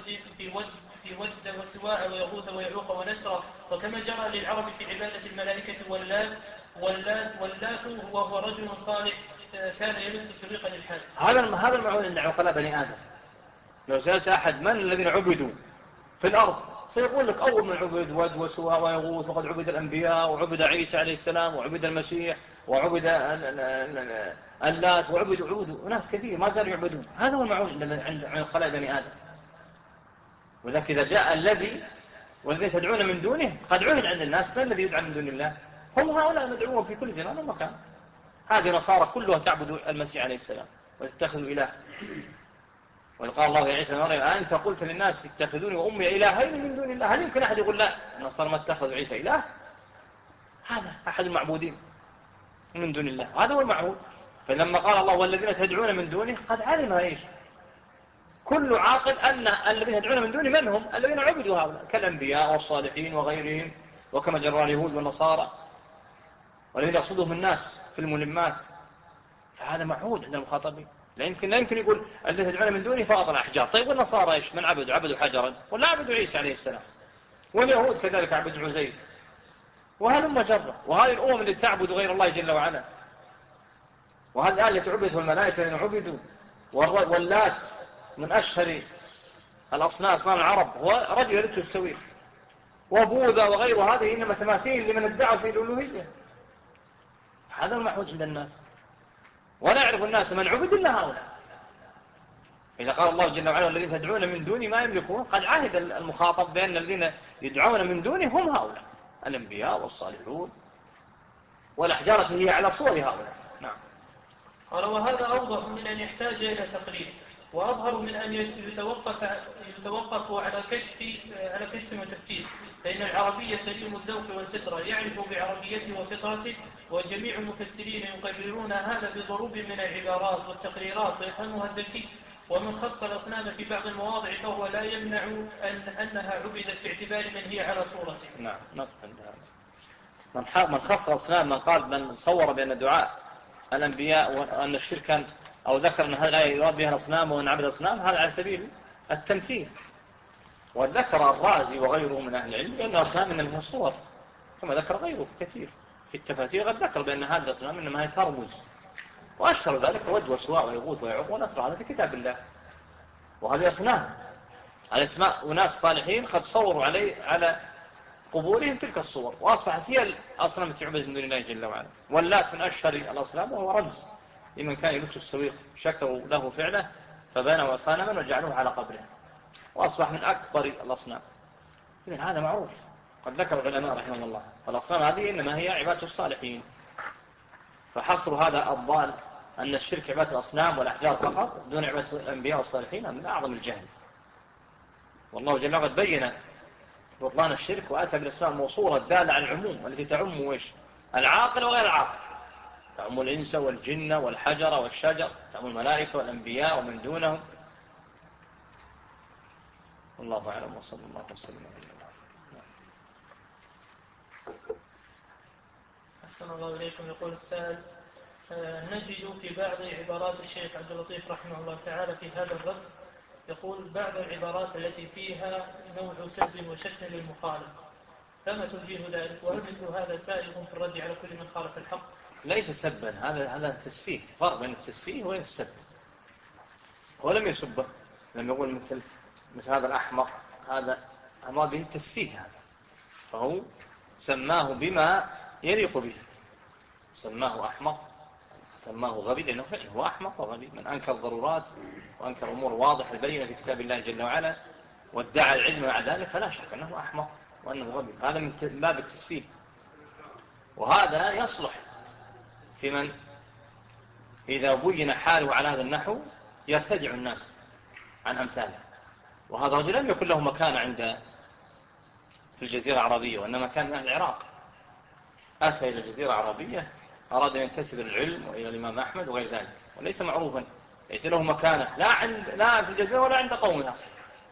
في ود وسواع ويغوث ويعوق ونسرى، وكما جرى للعرب في عبادة الملائكة واللات وهو رجل صالح كان يلد سرقا للحاج. هذا المعون عند عقلاء بني آدم، لو سألت أحد من الذين عبدوا في الأرض سيقول لك أول من عبد ود وسواع ويغوث، وقد عبد الأنبياء وعبد عيسى عليه السلام وعبد المسيح وعبد اللات وعبدوا ناس كثير ما زالوا يعبدون. هذا هو المعون عند عقلاء بني آدم. وذلك إذا جاء الذي والذي تدعون من دونه قد عهد عند الناس، ما الذي يدعى من دون الله؟ هم هؤلاء مدعوون في كل زمان ومكان. هذه نصارى كلها تعبد المسيح عليه السلام وتتخذوا إله. وقال الله يا عيسى مريم أنت قلت للناس اتخذوني وأمي إلهين من دون الله. هل يمكن أحد يقول لا النصارى ما اتخذوا عيسى إله؟ هذا أحد المعبودين من دون الله، هذا هو المعبود. فلما قال الله والذين تدعون من دونه قد علم إيش كل عاقل أن الذين يدعون من دونه من هم؟ الذين عبدوا هؤلاء كالأنبياء والصالحين وغيرهم، وكما جرى اليهود والنصارى والذين يقصدهم الناس في الملمات، فهذا معهود عند المخاطبين. لا يمكن يقول الذي تدعون من دوني فاطر أحجار. طيب والنصارى إيش؟ من عبدوا حجرا ولا عبدوا عيسى عليه السلام، واليهود كذلك عبدوا عزير، وهذا مجرة. وهذه الأمم اللي تعبد غير الله جل وعلا، وهذه الآية تعبد الملائكة الذين عبدوا، واللات من أشهر الأصنام العرب هو رجل يلت السويق، وبوذا وغير هذه إنما تماثيل لمن ادعوا في الألوهية. هذا المحوج عند الناس، ولا يعرف الناس من عبد إلا هؤلاء. إذا قال الله جل وعلا الذين تدعون من دوني ما يملكون، قد عاهد المخاطب بأن الذين يدعون من دوني هم هؤلاء الأنبياء والصالحون، والأحجار هي على صور هؤلاء. نعم. قال وهذا أوضح من أن يحتاج إلى تقرير، وأظهر من أن يتوقف على كشف وتفسير، فإن العربية سليم الذوق والفطرة، يعرف بعربيته وفطرته، وجميع المفسرين يقررون هذا بضروب من العبارات والتقريرات ويفهمها الذكي. ومن خص الأصنام في بعض المواضع فهو لا يمنع أنها عبدت باعتبار من هي على صورته. نعم. من خص الأصنام، من قال من صور بأن دعاء الأنبياء وأن الشرك، أو ذكر أن هذه الآية يراد بها الأصنام وأن عبد الأصنام، هذا على سبيل التمثيل. وذكر الرازي وغيره من أهل العلم بأن الأصنام إنما هي الصور، كما ذكر غيره كثير في التفاسير، قد ذكر بأن هذه الأصنام إنما هي ترمز، وأشهر ذلك ود وسواع ويغوث ويعوق ونسر، هذا في كتاب الله. وهذه أصنام على اسماء وناس صالحين قد صوروا على قبورهم تلك الصور، وأصبحت هي الأصنام التي عبدت من دون الله جل وعلا. واللات من أشهر الأصنام، وهو رمز لمن كان يلت السويق، شكروا له فعله فبنوا صنما وجعلوه على قبره، وأصبح من أكبر الأصنام. إذن هذا معروف، قد ذكر العلماء رحمهم الله. فالأصنام هذه إنما هي عبادة الصالحين. فحصر هذا الضال أن الشرك عبادة الأصنام والأحجار فقط دون عبادة الأنبياء والصالحين من أعظم الجهل. والله جل وعلا بين بطلان الشرك وأتى بالأسماء الموصولة الدالة على العموم التي تعم العاقل وغير العاقل، تعم الإنس والجن والحجر والشجر، تعم الملائكة والأنبياء ومن دونهم. والله أعلم، وصلى الله وسلم على نبينا محمد. أحسن الله إليكم. يقول السائل: نجد في بعض عبارات الشيخ عبد اللطيف رحمه الله تعالى في هذا الرد يقول بعض العبارات التي فيها نوع سب وشتم للمخالف، فما توجيه ذلك؟ وهل مثل هذا سائغ في الرد على كل من خالف الحق؟ ليس سبا، هذا تسفيه، فرق بين التسفيه وبين السب. هو لم يسبه، لم يقول مثل هذا الأحمق، هذا أمر به التسفيه، هذا فهو سماه بما يليق به، سماه أحمق، سماه غبي، لأنه فعلا هو أحمق وغبي. من أنكر ضرورات وأنكر أمور واضحة البينة في كتاب الله جل وعلا وادعى العلم مع ذلك، فلا شك أنه أحمق وأنه غبي. هذا من باب التسفيه، وهذا يصلح في من إذا بين حاله على هذا النحو يرتدع الناس عن أمثاله. وهذا رجل لم يكن له مكان في الجزيرة العربية، وإنما كان من أهل العراق، أتى إلى الجزيرة العربية أراد أن ينتسب للعلم وإلى الإمام أحمد وغير ذلك، وليس معروفا، ليس له مكانة لا في الجزيرة ولا عند قومه أصلا،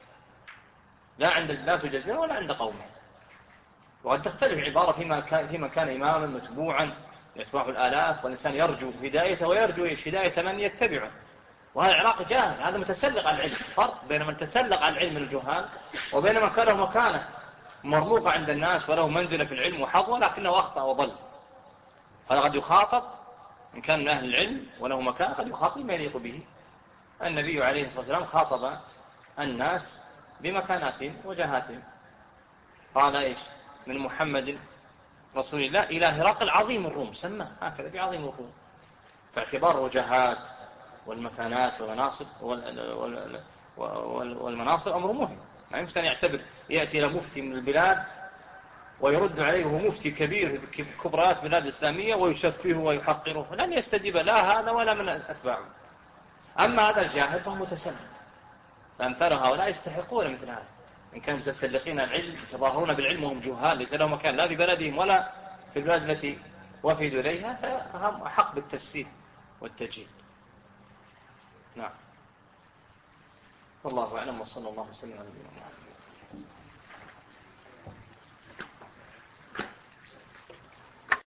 لا في الجزيرة ولا عند قومه. وقد تختلف عبارة فيما كان إماما متبوعا يتبعه الآلاف، والإنسان يرجو هدايته ويرجو هداية من يتبعه، وهذا العراق جاهل، هذا متسلق على العلم. فرق بين من تسلق على العلم الجهال وبين من كان له مكانة مرموقة عند الناس وله منزلة في العلم وحظ، ولكنه أخطأ وضل. هذا قد يخاطب إن كان من أهل العلم وله مكان، قد يخاطب ما يليق به. النبي عليه الصلاة والسلام خاطب الناس بمكاناتهم وجهاتهم، قال إيش؟ من محمد رسول الله إلى هرقل عظيم الروم، سماه هكذا بعظيم الروم. فاعتبار الوجهات والمكانات والمناصب والمناصب أمر مهم. ما يمكن أن يعتبر يأتي إلى مفتي من البلاد ويرد عليه وهو مفتي كبير كبرات بلاد إسلامية ويشفيه ويحقره، لن يستجيب لا هذا ولا من أتباعه. أما هذا الجاهل فهو متسلق، فأمثال هؤلاء يستحقون مثل هذا. إن كانوا متسلقين العلم يتظاهرون بالعلم وهم جهال ليس لهم مكان لا في بلدهم ولا في البلاد التي وفدوا إليها، فهم أحق بالتسفيه والتجهيل. نعم، والله أعلم، وصلى الله وسلم على نبينا محمد.